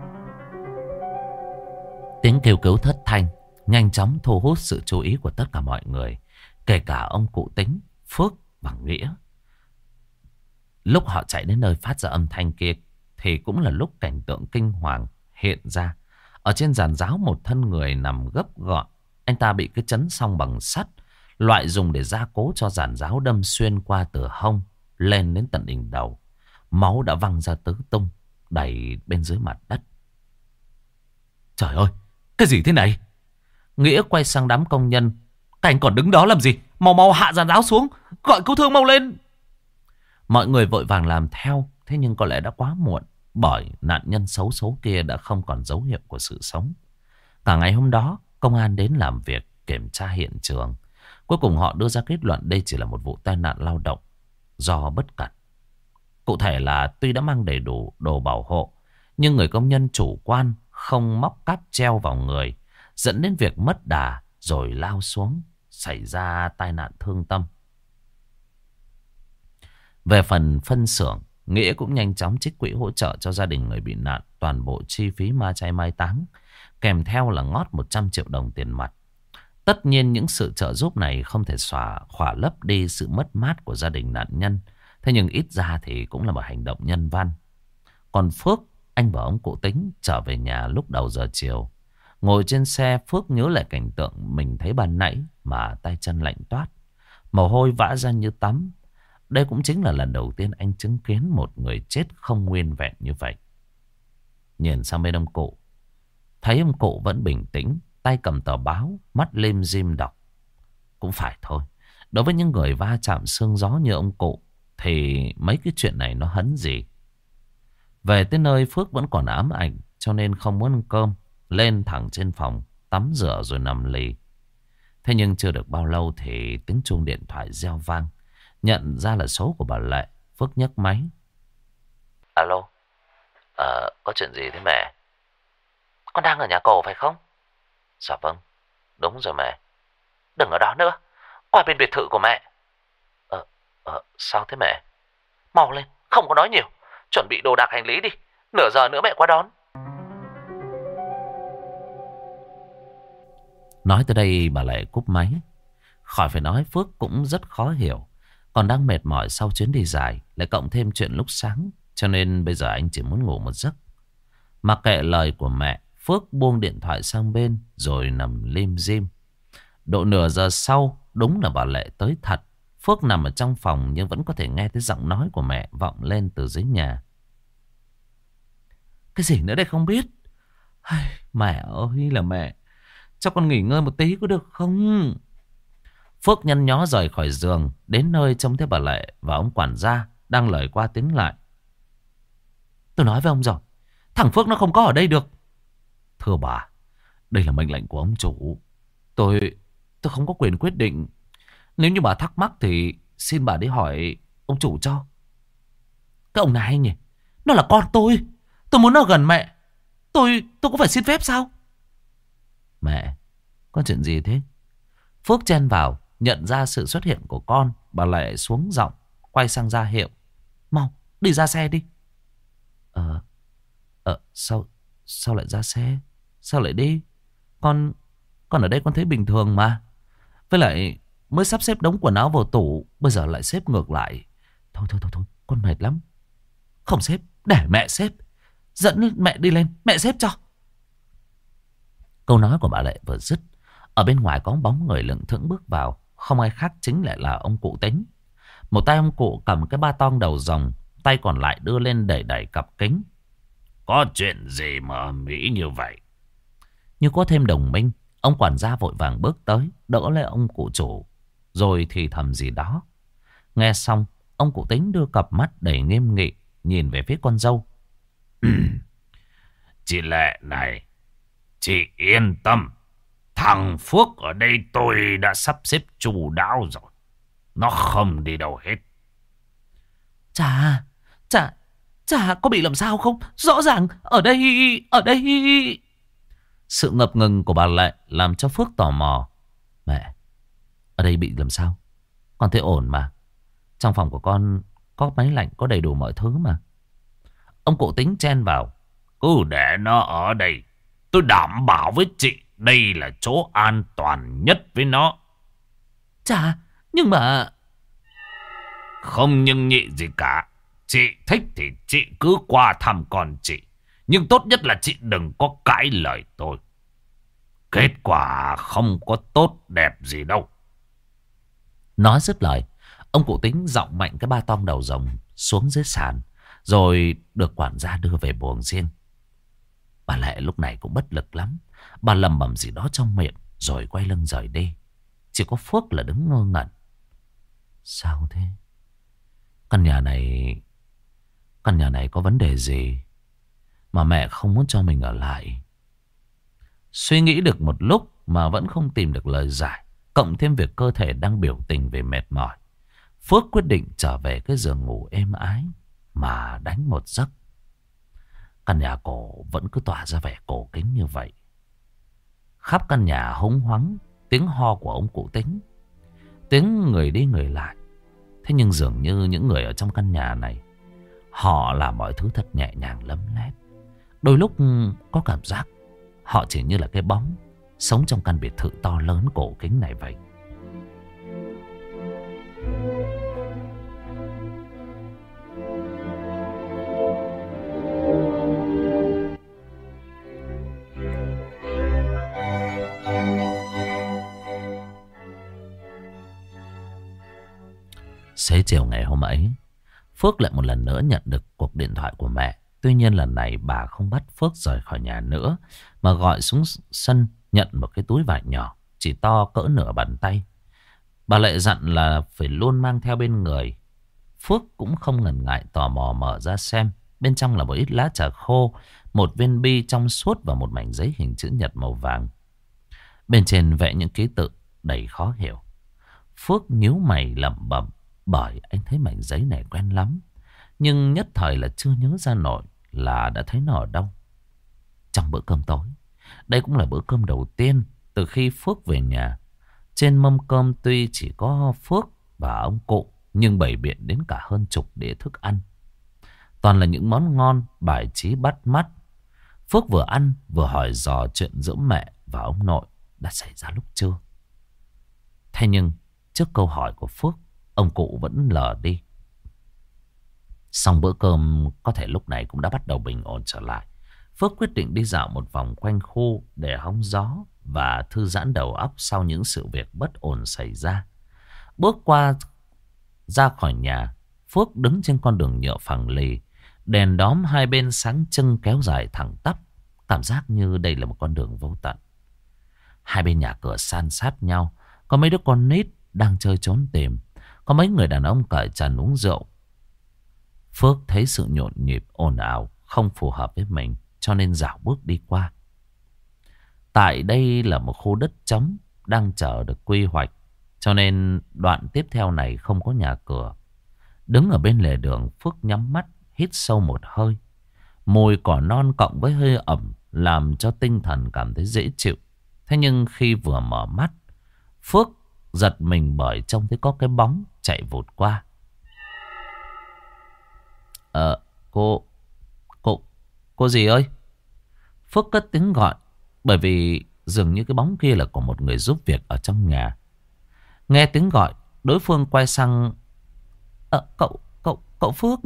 Tiếng kêu cứu thất thanh nhanh chóng thu hút sự chú ý của tất cả mọi người, kể cả ông cụ Tính, Phước và Nghĩa. Lúc họ chạy đến nơi phát ra âm thanh kia thì cũng là lúc cảnh tượng kinh hoàng hiện ra. Ở trên giàn giáo, một thân người nằm gấp gọn. Anh ta bị cái chấn song bằng sắt, loại dùng để gia cố cho giàn giáo, đâm xuyên qua từ hông lên đến tận đỉnh đầu. Máu đã văng ra tứ tung, đầy bên dưới mặt đất. Trời ơi, cái gì thế này? Nghĩa quay sang đám công nhân. Các anh còn đứng đó làm gì? Mau hạ giàn giáo xuống, gọi cứu thương mau lên. Mọi người vội vàng làm theo. Thế nhưng có lẽ đã quá muộn, bởi nạn nhân xấu số kia đã không còn dấu hiệu của sự sống. Cả ngày hôm đó, công an đến làm việc, kiểm tra hiện trường. Cuối cùng họ đưa ra kết luận đây chỉ là một vụ tai nạn lao động do bất cẩn. Cụ thể là tuy đã mang đầy đủ đồ bảo hộ, nhưng người công nhân chủ quan không móc cáp treo vào người, dẫn đến việc mất đà rồi lao xuống, xảy ra tai nạn thương tâm. Về phần phân xưởng, Nghĩa cũng nhanh chóng trích quỹ hỗ trợ cho gia đình người bị nạn toàn bộ chi phí ma chay mai táng, kèm theo là ngót 100 triệu đồng tiền mặt. Tất nhiên những sự trợ giúp này không thể khỏa lấp đi sự mất mát của gia đình nạn nhân. Thế nhưng ít ra thì cũng là một hành động nhân văn. Còn Phước, anh và ông cụ Tính trở về nhà lúc đầu giờ chiều. Ngồi trên xe, Phước nhớ lại cảnh tượng mình thấy ban nãy mà tay chân lạnh toát, mồ hôi vã ra như tắm. Đây cũng chính là lần đầu tiên anh chứng kiến một người chết không nguyên vẹn như vậy. Nhìn sang bên ông cụ, thấy ông cụ vẫn bình tĩnh, tay cầm tờ báo, mắt lim dim đọc. Cũng phải thôi, đối với những người va chạm xương gió như ông cụ thì mấy cái chuyện này nó hấn gì. Về tới nơi, Phước vẫn còn ám ảnh, cho nên không muốn ăn cơm, lên thẳng trên phòng tắm rửa rồi nằm lì. Thế nhưng chưa được bao lâu thì tiếng chuông điện thoại reo vang. Nhận ra là số của bà Lệ, Phước nhấc máy. Alo, có chuyện gì thế mẹ? Con đang ở nhà cổ phải không? Dạ vâng, đúng rồi mẹ. Đừng ở đó nữa, qua bên biệt thự của mẹ. Sao thế mẹ? Mau lên, không có nói nhiều. Chuẩn bị đồ đạc hành lý đi, nửa giờ nữa mẹ qua đón. Nói tới đây bà Lệ cúp máy. Khỏi phải nói, Phước cũng rất khó hiểu. Còn đang mệt mỏi sau chuyến đi dài, lại cộng thêm chuyện lúc sáng, cho nên bây giờ anh chỉ muốn ngủ một giấc. Mặc kệ lời của mẹ, Phước buông điện thoại sang bên rồi nằm lim dim. Độ nửa giờ sau, đúng là bà Lệ tới thật. Phước nằm ở trong phòng nhưng vẫn có thể nghe thấy giọng nói của mẹ vọng lên từ dưới nhà. Cái gì nữa đây không biết. Ai, mẹ ơi là mẹ. Cho con nghỉ ngơi một tí có được không? Phước nhăn nhó rời khỏi giường. Đến nơi trông thấy bà Lệ và ông quản gia đang lời qua tiếng lại. Tôi nói với ông rồi, thằng Phước nó không có ở đây được. Thưa bà, đây là mệnh lệnh của ông chủ. Tôi không có quyền quyết định. Nếu như bà thắc mắc thì xin bà đi hỏi ông chủ cho. Cái ông này nhỉ, nó là con tôi. Tôi muốn ở gần mẹ. Tôi có phải xin phép sao? Mẹ, có chuyện gì thế? Phước chen vào, nhận ra sự xuất hiện của con. Bà Lệ xuống giọng, quay sang ra hiệu. Mau, đi ra xe đi. Sao lại ra xe? Sao lại đi? Con ở đây con thấy bình thường mà. Với lại mới sắp xếp đống quần áo vào tủ, bây giờ lại xếp ngược lại. Thôi, con mệt lắm. Không xếp, để mẹ xếp. Dẫn mẹ đi lên, mẹ xếp cho. Câu nói của bà Lệ vừa dứt, ở bên ngoài có bóng người lững thững bước vào. Không ai khác chính lại là ông cụ Tính. Một tay ông cụ cầm cái ba tong đầu rồng, tay còn lại đưa lên đẩy đẩy cặp kính. Có chuyện gì mà ầm ĩ như vậy? Như có thêm đồng minh, ông quản gia vội vàng bước tới, đỡ lấy ông cụ chủ, rồi thì thầm gì đó. Nghe xong, ông cụ Tính đưa cặp mắt đầy nghiêm nghị, nhìn về phía con dâu. Chị Lệ này, chị yên tâm. Thằng Phước ở đây tôi đã sắp xếp chu đáo rồi. Nó không đi đâu hết. Chà, có bị làm sao không? Rõ ràng ở đây. Sự ngập ngừng của bà Lệ làm cho Phước tò mò. Mẹ, ở đây bị làm sao? Con thấy ổn mà. Trong phòng của con có máy lạnh, có đầy đủ mọi thứ mà. Ông cụ Tính chen vào. Cứ để nó ở đây. Tôi đảm bảo với chị, đây là chỗ an toàn nhất với nó. Chà, nhưng mà... Không nhưng nhị gì cả. Chị thích thì chị cứ qua thăm con chị. Nhưng tốt nhất là chị đừng có cãi lời tôi. Kết quả không có tốt đẹp gì đâu. Nói dứt lời, ông cụ Tính giọng mạnh cái ba tong đầu rồng xuống dưới sàn, rồi được quản gia đưa về buồng riêng. Bà Lệ lúc này cũng bất lực lắm. Bà lầm bầm gì đó trong miệng, rồi quay lưng rời đi. Chỉ có Phước là đứng ngơ ngẩn. Sao thế? Căn nhà này có vấn đề gì mà mẹ không muốn cho mình ở lại? Suy nghĩ được một lúc mà vẫn không tìm được lời giải, cộng thêm việc cơ thể đang biểu tình về mệt mỏi, Phước quyết định trở về cái giường ngủ êm ái mà đánh một giấc. Căn nhà cổ vẫn cứ tỏa ra vẻ cổ kính như vậy. Khắp căn nhà hống hoắng tiếng ho của ông cụ Tính, tiếng người đi người lại. Thế nhưng dường như những người ở trong căn nhà này, họ làm mọi thứ thật nhẹ nhàng lấm lét. Đôi lúc có cảm giác họ chỉ như là cái bóng sống trong căn biệt thự to lớn cổ kính này vậy. Xế chiều ngày hôm ấy, Phước lại một lần nữa nhận được cuộc điện thoại của mẹ. Tuy nhiên lần này bà không bắt Phước rời khỏi nhà nữa, mà gọi xuống sân nhận một cái túi vải nhỏ, chỉ to cỡ nửa bàn tay. Bà lại dặn là phải luôn mang theo bên người. Phước cũng không ngần ngại tò mò mở ra xem. Bên trong là một ít lá trà khô, một viên bi trong suốt và một mảnh giấy hình chữ nhật màu vàng. Bên trên vẽ những ký tự đầy khó hiểu. Phước nhíu mày lẩm bẩm, bởi anh thấy mảnh giấy này quen lắm, nhưng nhất thời là chưa nhớ ra nổi là đã thấy nó ở đâu. Trong bữa cơm tối, đây cũng là bữa cơm đầu tiên từ khi Phước về nhà. Trên mâm cơm tuy chỉ có Phước và ông cụ, nhưng bày biện đến cả hơn chục đĩa thức ăn. Toàn là những món ngon, bài trí bắt mắt. Phước vừa ăn vừa hỏi dò chuyện giữa mẹ và ông nội đã xảy ra lúc trưa. Thế nhưng trước câu hỏi của Phước, ông cụ vẫn lờ đi. Xong bữa cơm, có thể lúc này cũng đã bắt đầu bình ổn trở lại. Phước quyết định đi dạo một vòng quanh khu để hóng gió và thư giãn đầu óc sau những sự việc bất ổn xảy ra. Bước qua ra khỏi nhà, Phước đứng trên con đường nhựa phẳng lì, Đèn đóm hai bên sáng trưng kéo dài thẳng tắp. Cảm giác như đây là một con đường vô tận. Hai bên nhà cửa san sát nhau. Có mấy đứa con nít đang chơi trốn tìm. Có mấy người đàn ông cởi trần uống rượu. Phước thấy sự nhộn nhịp ồn ào không phù hợp với mình, cho nên dạo bước đi qua. Tại đây là một khu đất trống đang chờ được quy hoạch, cho nên đoạn tiếp theo này không có nhà cửa. Đứng ở bên lề đường, Phước nhắm mắt hít sâu một hơi. Mùi cỏ non cộng với hơi ẩm làm cho tinh thần cảm thấy dễ chịu. Thế nhưng khi vừa mở mắt, Phước giật mình bởi trông thấy có cái bóng chạy vụt qua. Cô gì ơi? Phước cất tiếng gọi, bởi vì dường như cái bóng kia là của một người giúp việc ở trong nhà. Nghe tiếng gọi, đối phương quay sang. Cậu Phước.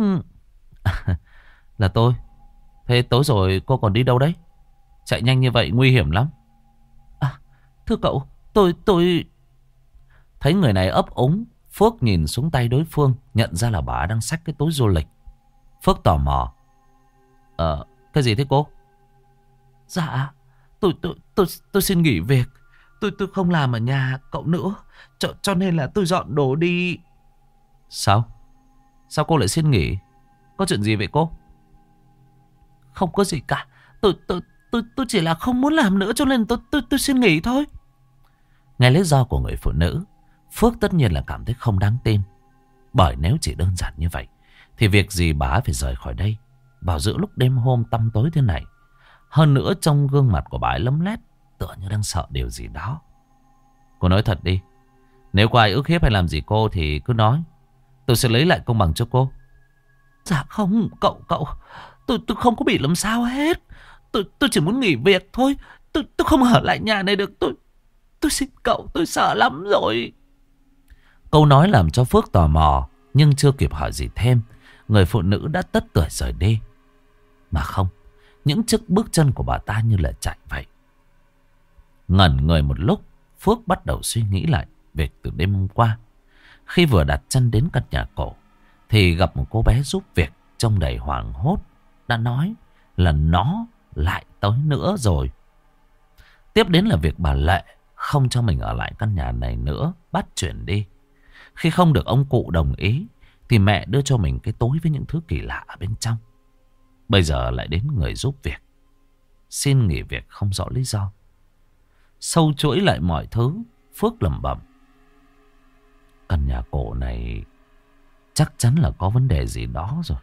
Là tôi. Thế tối rồi cô còn đi đâu đấy? Chạy nhanh như vậy nguy hiểm lắm. Thưa cậu, tôi... Thấy người này ấp úng, Phước nhìn xuống tay đối phương, nhận ra là bà đang xách cái túi du lịch. Phước tò mò. Cái gì thế cô? Dạ, tôi xin nghỉ việc. Tôi không làm ở nhà cậu nữa, cho nên là tôi dọn đồ đi. Sao cô lại xin nghỉ? Có chuyện gì vậy cô? Không có gì cả. Tôi chỉ là không muốn làm nữa, cho nên tôi xin nghỉ thôi. Nghe lý do của người phụ nữ, Phước tất nhiên là cảm thấy không đáng tin. Bởi nếu chỉ đơn giản như vậy thì việc gì bà phải rời khỏi đây vào giữa lúc đêm hôm tăm tối thế này. Hơn nữa trong gương mặt của bà ấy lấm lét, tựa như đang sợ điều gì đó. Cô nói thật đi. Nếu có ai ức hiếp hay làm gì cô thì cứ nói, tôi sẽ lấy lại công bằng cho cô. Dạ không, cậu tôi không có bị làm sao hết. Tôi chỉ muốn nghỉ việc thôi. Tôi không ở lại nhà này được. Tôi xin cậu, tôi sợ lắm rồi. Câu nói làm cho Phước tò mò, nhưng chưa kịp hỏi gì thêm, người phụ nữ đã tất tưởi rời đi. Mà không, những chiếc bước chân của bà ta như là chạy vậy. Ngẩn người một lúc, Phước bắt đầu suy nghĩ lại việc từ đêm hôm qua. Khi vừa đặt chân đến căn nhà cổ thì gặp một cô bé giúp việc trông đầy hoảng hốt, đã nói là nó lại tới nữa rồi. Tiếp đến là việc bà Lệ không cho mình ở lại căn nhà này nữa, bắt chuyển đi. Khi không được ông cụ đồng ý thì mẹ đưa cho mình cái túi với những thứ kỳ lạ ở bên trong. Bây giờ lại đến người giúp việc xin nghỉ việc không rõ lý do. Sâu chuỗi lại mọi thứ, Phước lẩm bẩm. Căn nhà cổ này chắc chắn là có vấn đề gì đó rồi.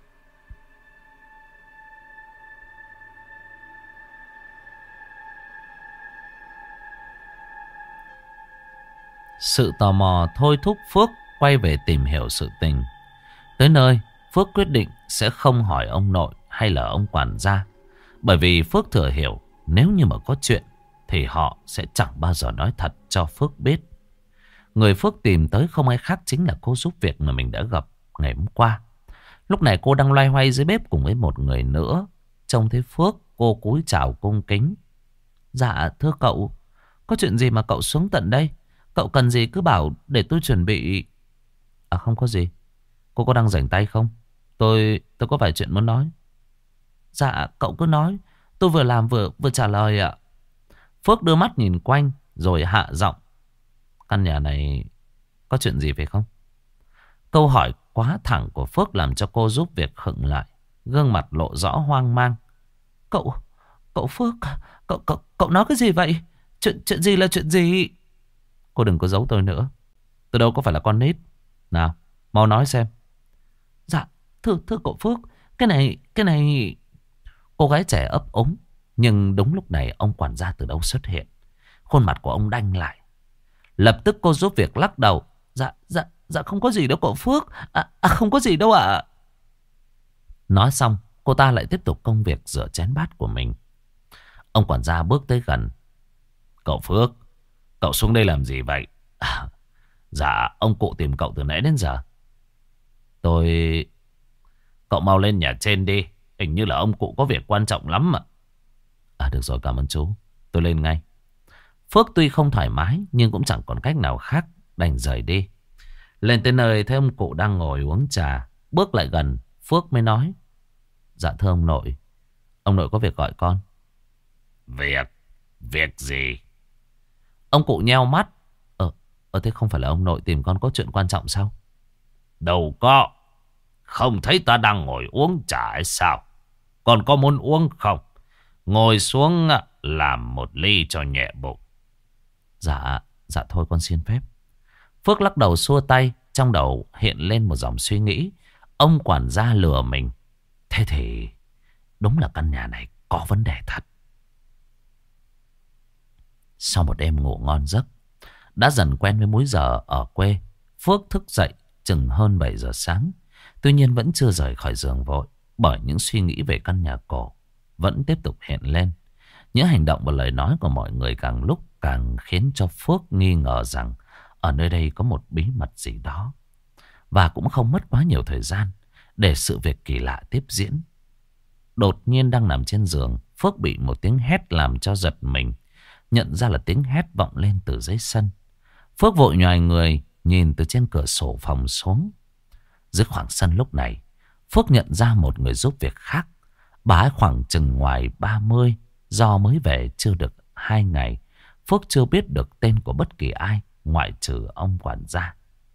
Sự tò mò thôi thúc Phước quay về tìm hiểu sự tình. Tới nơi, Phước quyết định sẽ không hỏi ông nội hay là ông quản gia. Bởi vì Phước thừa hiểu nếu như mà có chuyện thì họ sẽ chẳng bao giờ nói thật cho Phước biết. Người Phước tìm tới không ai khác chính là cô giúp việc mà mình đã gặp ngày hôm qua. Lúc này cô đang loay hoay dưới bếp cùng với một người nữa. Trông thấy Phước, cô cúi chào cung kính. Dạ thưa cậu, có chuyện gì mà cậu xuống tận đây? Cậu cần gì cứ bảo để tôi chuẩn bị. Không có gì. Cô có đang rảnh tay không? Tôi có vài chuyện muốn nói. Dạ cậu cứ nói. Tôi vừa làm vừa trả lời ạ. Phước đưa mắt nhìn quanh rồi hạ giọng. Căn nhà này có chuyện gì phải không? Câu hỏi quá thẳng của Phước làm cho cô giúp việc khựng lại, gương mặt lộ rõ hoang mang. Cậu Phước, cậu nói cái gì vậy? Chuyện gì là chuyện gì? Cô đừng có giấu tôi nữa. Tôi đâu có phải là con nít. Nào, mau nói xem. Dạ, thưa cậu Phước, cái này... Cô gái trẻ ấp úng. Nhưng đúng lúc này ông quản gia từ đâu xuất hiện. Khuôn mặt của ông đanh lại. Lập tức cô giúp việc lắc đầu. Dạ không có gì đâu cậu Phước. Không có gì đâu ạ. Nói xong, cô ta lại tiếp tục công việc rửa chén bát của mình. Ông quản gia bước tới gần. Cậu Phước, cậu xuống đây làm gì vậy? Dạ, ông cụ tìm cậu từ nãy đến giờ. Cậu mau lên nhà trên đi. Hình như là ông cụ có việc quan trọng lắm mà. Được rồi, cảm ơn chú. Tôi lên ngay. Phước tuy không thoải mái nhưng cũng chẳng còn cách nào khác, đành rời đi. Lên tới nơi thấy ông cụ đang ngồi uống trà. Bước lại gần, Phước mới nói. Dạ thưa ông nội. Ông nội có việc gọi con. Việc gì? Ông cụ nheo mắt. Thế không phải là ông nội tìm con có chuyện quan trọng sao? Đâu có. Không thấy ta đang ngồi uống trà hay sao? Còn có muốn uống không? Ngồi xuống làm một ly cho nhẹ bụng. Dạ thôi con xin phép. Phước lắc đầu xua tay. Trong đầu hiện lên một dòng suy nghĩ. Ông quản gia lừa mình. Thế thì đúng là căn nhà này có vấn đề thật. Sau một đêm ngủ ngon giấc, đã dần quen với múi giờ ở quê, Phước thức dậy chừng hơn 7 giờ sáng. Tuy nhiên vẫn chưa rời khỏi giường vội, bởi những suy nghĩ về căn nhà cổ vẫn tiếp tục hiện lên. Những hành động và lời nói của mọi người càng lúc càng khiến cho Phước nghi ngờ rằng ở nơi đây có một bí mật gì đó. Và cũng không mất quá nhiều thời gian để sự việc kỳ lạ tiếp diễn. Đột nhiên đang nằm trên giường, Phước bị một tiếng hét làm cho giật mình. Nhận ra là tiếng hét vọng lên từ dưới sân. Phước vội nhoài người nhìn từ trên cửa sổ phòng xuống. Dưới khoảng sân lúc này, Phước nhận ra một người giúp việc khác. Bà ấy khoảng chừng ngoài 30, do mới về chưa được 2 ngày. Phước chưa biết được tên của bất kỳ ai ngoại trừ ông quản gia.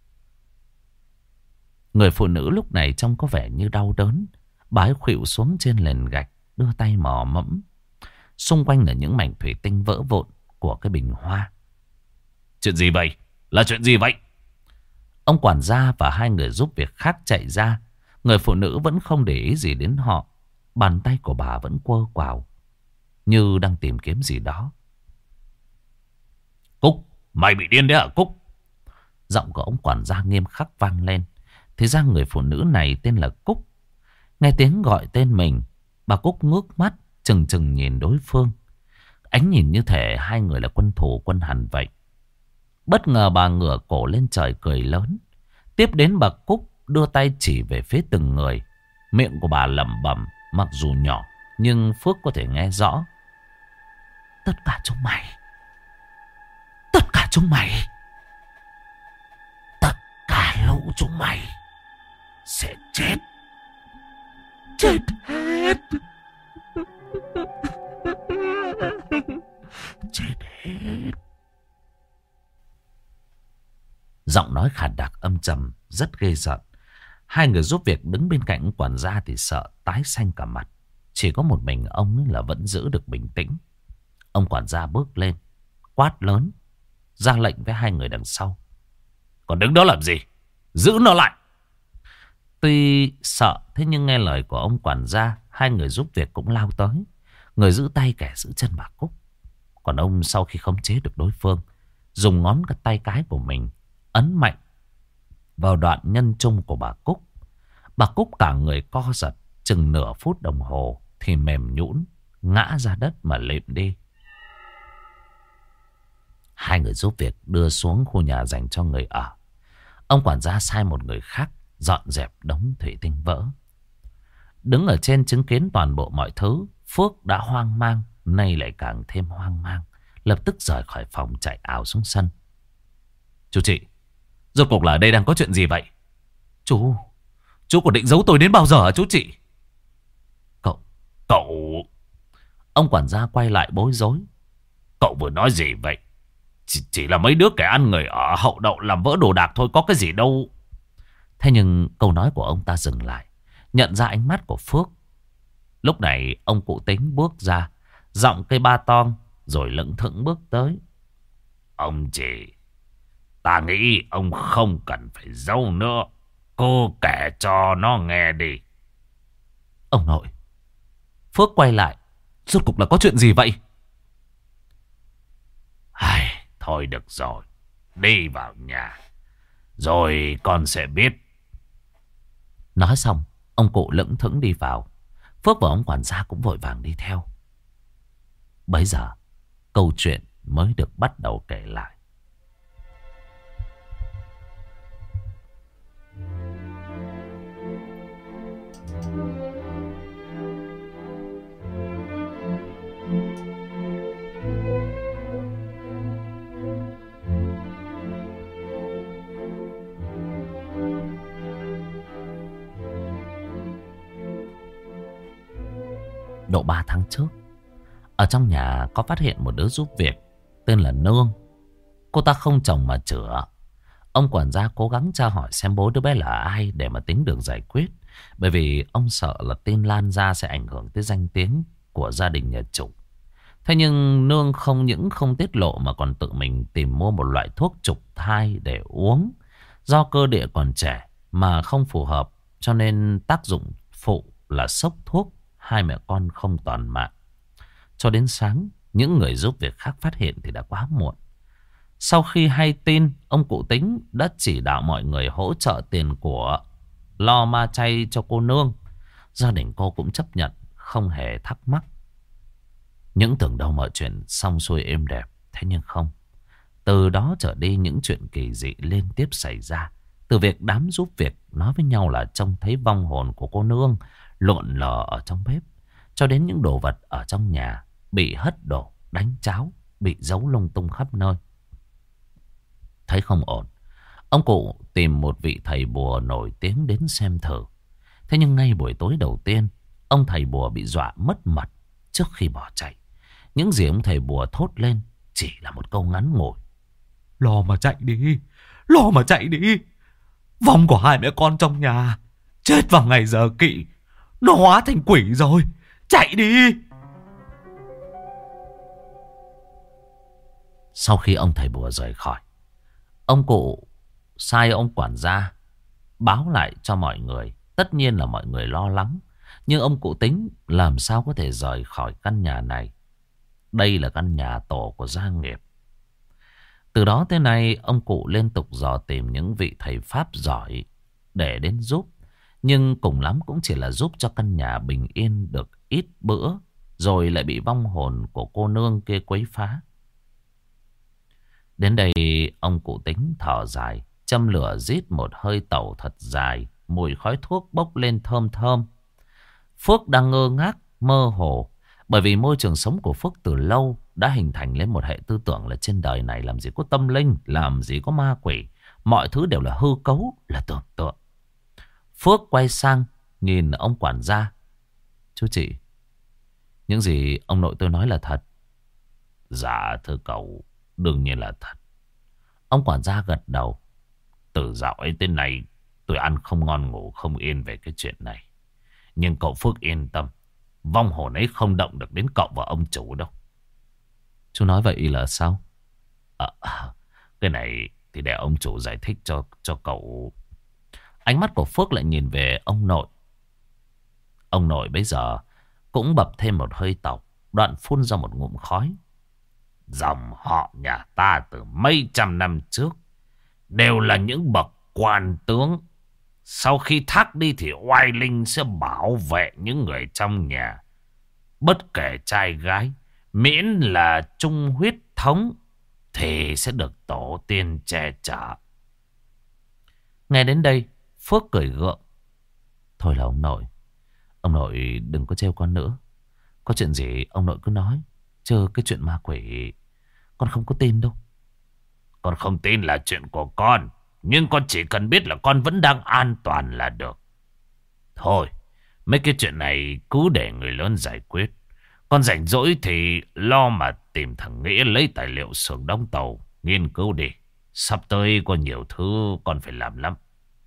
Người phụ nữ lúc này trông có vẻ như đau đớn. Bà ấy khuỵu xuống trên nền gạch, đưa tay mò mẫm. Xung quanh là những mảnh thủy tinh vỡ vụn của cái bình hoa. Chuyện gì vậy? Là chuyện gì vậy? Ông quản gia và 2 người giúp việc khác chạy ra. Người phụ nữ vẫn không để ý gì đến họ. Bàn tay của bà vẫn quơ quào, như đang tìm kiếm gì đó. Cúc, mày bị điên đấy hả Cúc? Giọng của ông quản gia nghiêm khắc vang lên. Thế ra người phụ nữ này tên là Cúc. Nghe tiếng gọi tên mình, bà Cúc ngước mắt chừng chừng nhìn đối phương. Ánh nhìn như thể 2 người là quân thù quân hằn vậy. Bất ngờ bà ngửa cổ lên trời cười lớn. Tiếp đến bà Cúc đưa tay chỉ về phía từng người. Miệng của bà lẩm bẩm, mặc dù nhỏ nhưng Phước có thể nghe rõ. Tất cả chúng mày, tất cả chúng mày, tất cả lũ chúng mày sẽ chết. Chết hết. Chết hết. Giọng nói khàn đặc âm trầm, rất ghê rợn. 2 người giúp việc đứng bên cạnh quản gia thì sợ tái xanh cả mặt. Chỉ có một mình ông ấy là vẫn giữ được bình tĩnh. Ông quản gia bước lên, quát lớn, ra lệnh với 2 người đằng sau. Còn đứng đó làm gì? Giữ nó lại. Tuy sợ, thế nhưng nghe lời của ông quản gia, 2 người giúp việc cũng lao tới. Người giữ tay, kẻ giữ chân bà Cúc. Còn ông sau khi khống chế được đối phương, dùng ngón tay cái của mình ấn mạnh vào đoạn nhân trung của bà Cúc. Bà Cúc cả người co giật, chừng nửa phút đồng hồ thì mềm nhũn, ngã ra đất mà lịm đi. 2 người giúp việc đưa xuống khu nhà dành cho người ở. Ông quản gia sai một người khác dọn dẹp đống thủy tinh vỡ. Đứng ở trên chứng kiến toàn bộ mọi thứ, Phước đã hoang mang, nay lại càng thêm hoang mang. Lập tức rời khỏi phòng chạy ảo xuống sân. Chú chị, rốt cuộc là ở đây đang có chuyện gì vậy? Chú còn định giấu tôi đến bao giờ hả chú chị? Cậu... Ông quản gia quay lại bối rối. Cậu vừa nói gì vậy? Chỉ là mấy đứa kẻ ăn người ở hậu đậu làm vỡ đồ đạc thôi, có cái gì đâu. Thế nhưng câu nói của ông ta dừng lại, nhận ra ánh mắt của Phước. Lúc này ông cụ Tính bước ra, giọng cây ba toang, rồi lững thững bước tới. Ông chị, ta nghĩ ông không cần phải giấu nữa. Cô kể cho nó nghe đi. Ông nội. Phước quay lại. Rốt cục là có chuyện gì vậy? Thôi được rồi, đi vào nhà rồi con sẽ biết. Nói xong, ông cụ lững thững đi vào. Phước và ông quản gia cũng vội vàng đi theo. Bấy giờ, câu chuyện mới được bắt đầu kể lại. độ 3 tháng trước, ở trong nhà có phát hiện một đứa giúp việc tên là Nương. Cô ta không chồng mà chữa. Ông quản gia cố gắng tra hỏi xem bố đứa bé là ai để mà tính đường giải quyết. Bởi vì ông sợ là tin lan ra sẽ ảnh hưởng tới danh tiếng của gia đình nhà chủ. Thế nhưng Nương không những không tiết lộ mà còn tự mình tìm mua một loại thuốc trục thai để uống. Do cơ địa còn trẻ mà không phù hợp, cho nên tác dụng phụ là sốc thuốc, hai mẹ con không toàn mạng. Cho đến sáng, những người giúp việc khác phát hiện thì đã quá muộn. Sau khi hay tin, ông cụ Tính đã chỉ đạo mọi người hỗ trợ tiền của lo ma chay cho cô Nương. Gia đình cô cũng chấp nhận, không hề thắc mắc. Những tưởng đâu mọi chuyện xong xuôi êm đẹp. Thế nhưng không. Từ đó trở đi những chuyện kỳ dị liên tiếp xảy ra. Từ việc đám giúp việc nói với nhau là trông thấy vong hồn của cô Nương lộn lờ ở trong bếp, cho đến những đồ vật ở trong nhà bị hất đổ, đánh cháo, bị giấu lung tung khắp nơi. Thấy không ổn, ông cụ tìm một vị thầy bùa nổi tiếng đến xem thử. Thế nhưng ngay buổi tối đầu tiên, ông thầy bùa bị dọa mất mật trước khi bỏ chạy. Những gì ông thầy bùa thốt lên chỉ là một câu ngắn ngủi: Lo mà chạy đi, lo mà chạy đi. Vong của hai mẹ con trong nhà chết vào ngày giờ kỵ, nó hóa thành quỷ rồi. Chạy đi. Sau khi ông thầy bùa rời khỏi, ông cụ sai ông quản gia báo lại cho mọi người. Tất nhiên là mọi người lo lắng, nhưng ông cụ tính làm sao có thể rời khỏi căn nhà này. Đây là căn nhà tổ của gia nghiệp. Từ đó tới nay, ông cụ liên tục dò tìm những vị thầy pháp giỏi để đến giúp. Nhưng cùng lắm cũng chỉ là giúp cho căn nhà bình yên được ít bữa, rồi lại bị vong hồn của cô Nương kia quấy phá. Đến đây, ông cụ tính thở dài, châm lửa rít một hơi tẩu thật dài. Mùi khói thuốc bốc lên thơm thơm. Phước đang ngơ ngác, mơ hồ. Bởi vì môi trường sống của Phước từ lâu đã hình thành lên một hệ tư tưởng là trên đời này làm gì có tâm linh, làm gì có ma quỷ. Mọi thứ đều là hư cấu, là tưởng tượng. Phước quay sang nhìn ông quản gia: Chú chị, những gì ông nội tôi nói là thật? Dạ thưa cậu, đương nhiên là thật. Ông quản gia gật đầu. Từ dạo ấy tới nay, tôi ăn không ngon ngủ không yên về cái chuyện này. Nhưng cậu Phước yên tâm, vong hồn ấy không động được đến cậu và ông chủ đâu. Chú nói vậy là sao? Cái này thì để ông chủ giải thích cho cậu. Ánh mắt của Phước lại nhìn về ông nội. Ông nội bây giờ cũng bập thêm một hơi tàu, đoạn phun ra một ngụm khói. Dòng họ nhà ta từ mấy trăm năm trước đều là những bậc quan tướng. Sau khi thác đi thì oai linh sẽ bảo vệ những người trong nhà. Bất kể trai gái, miễn là chung huyết thống thì sẽ được tổ tiên che chở. Nghe đến đây, Phước cười gượng. Thôi là ông nội đừng có trêu con nữa. Có chuyện gì ông nội cứ nói, chứ cái chuyện ma quỷ con không có tin đâu. Con không tin là chuyện của con, nhưng con chỉ cần biết là con vẫn đang an toàn là được. Thôi, mấy cái chuyện này cứ để người lớn giải quyết. Con rảnh rỗi thì lo mà tìm thằng Nghĩa lấy tài liệu xưởng đóng tàu nghiên cứu đi. Sắp tới có nhiều thứ con phải làm lắm.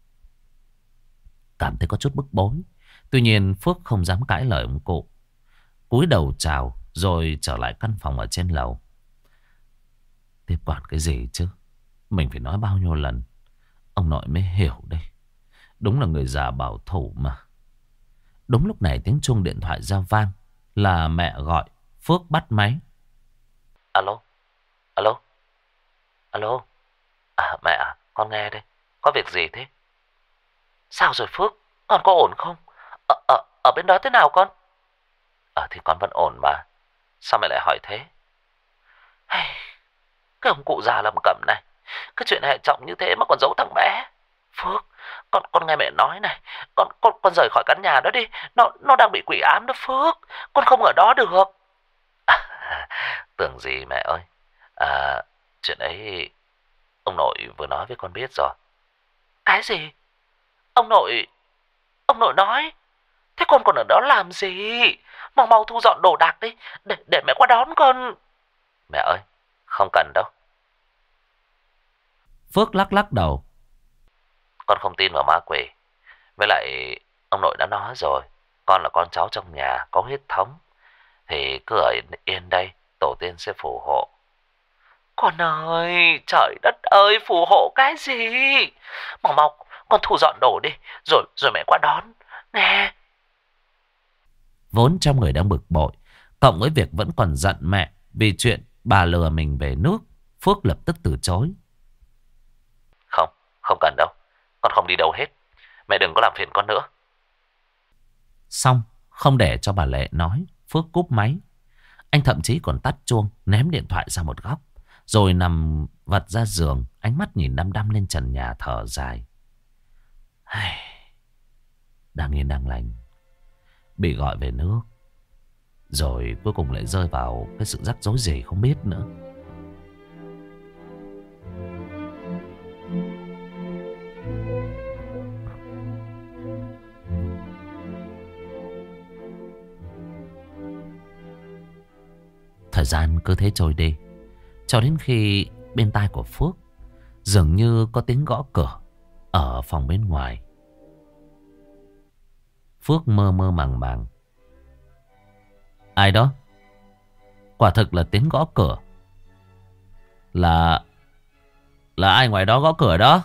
Cảm thấy có chút bức bối. Tuy nhiên Phước không dám cãi lời ông cụ. Cúi đầu chào rồi trở lại căn phòng ở trên lầu. Tiếp quản cái gì chứ? Mình phải nói bao nhiêu lần ông nội mới hiểu đây. Đúng là người già bảo thủ mà. Đúng lúc này tiếng chuông điện thoại reo vang. Là mẹ gọi. Phước bắt máy. Alo. Alo. Alo. Mẹ à, con nghe đây. Có việc gì thế? Sao rồi Phước? Con có ổn không? Ở bên đó thế nào con? Thì con vẫn ổn mà. Sao mẹ lại hỏi thế? Cái ông cụ già lầm cẩm này, cái chuyện hệ trọng như thế mà còn giấu thằng bé. Phước, con nghe mẹ nói này, con rời khỏi căn nhà đó đi, nó đang bị quỷ ám đó Phước, con không ở đó được. Tưởng gì mẹ ơi. Chuyện ấy ông nội vừa nói với con biết rồi. Cái gì? Ông nội nói? Thế con còn ở đó làm gì? Mau mau thu dọn đồ đạc đi, để mẹ qua đón con. Mẹ ơi, không cần đâu. Phước lắc lắc đầu. Con không tin vào ma quỷ. Với lại ông nội đã nói rồi, con là con cháu trong nhà, có huyết thống. Thì cứ ở yên đây, tổ tiên sẽ phù hộ. Con ơi, trời đất ơi, phù hộ cái gì? Mau mau, con thu dọn đồ đi, rồi mẹ qua đón. Nè. Vốn trong người đang bực bội, cộng với việc vẫn còn giận mẹ vì chuyện bà lừa mình về nước, Phước lập tức từ chối. Không, không cần đâu. Con không đi đâu hết. Mẹ đừng có làm phiền con nữa. Xong, không để cho bà Lệ nói, Phước cúp máy. Anh thậm chí còn tắt chuông, ném điện thoại ra một góc, rồi nằm vật ra giường, ánh mắt nhìn đăm đăm lên trần nhà thở dài. Đang yên đang lành, bị gọi về nước, rồi cuối cùng lại rơi vào cái sự rắc rối gì không biết nữa. Thời gian cứ thế trôi đi, cho đến khi bên tai của Phước dường như có tiếng gõ cửa ở phòng bên ngoài. Phước mơ mơ màng màng. Ai đó? Quả thực là tiếng gõ cửa. Là ai ngoài đó gõ cửa đó?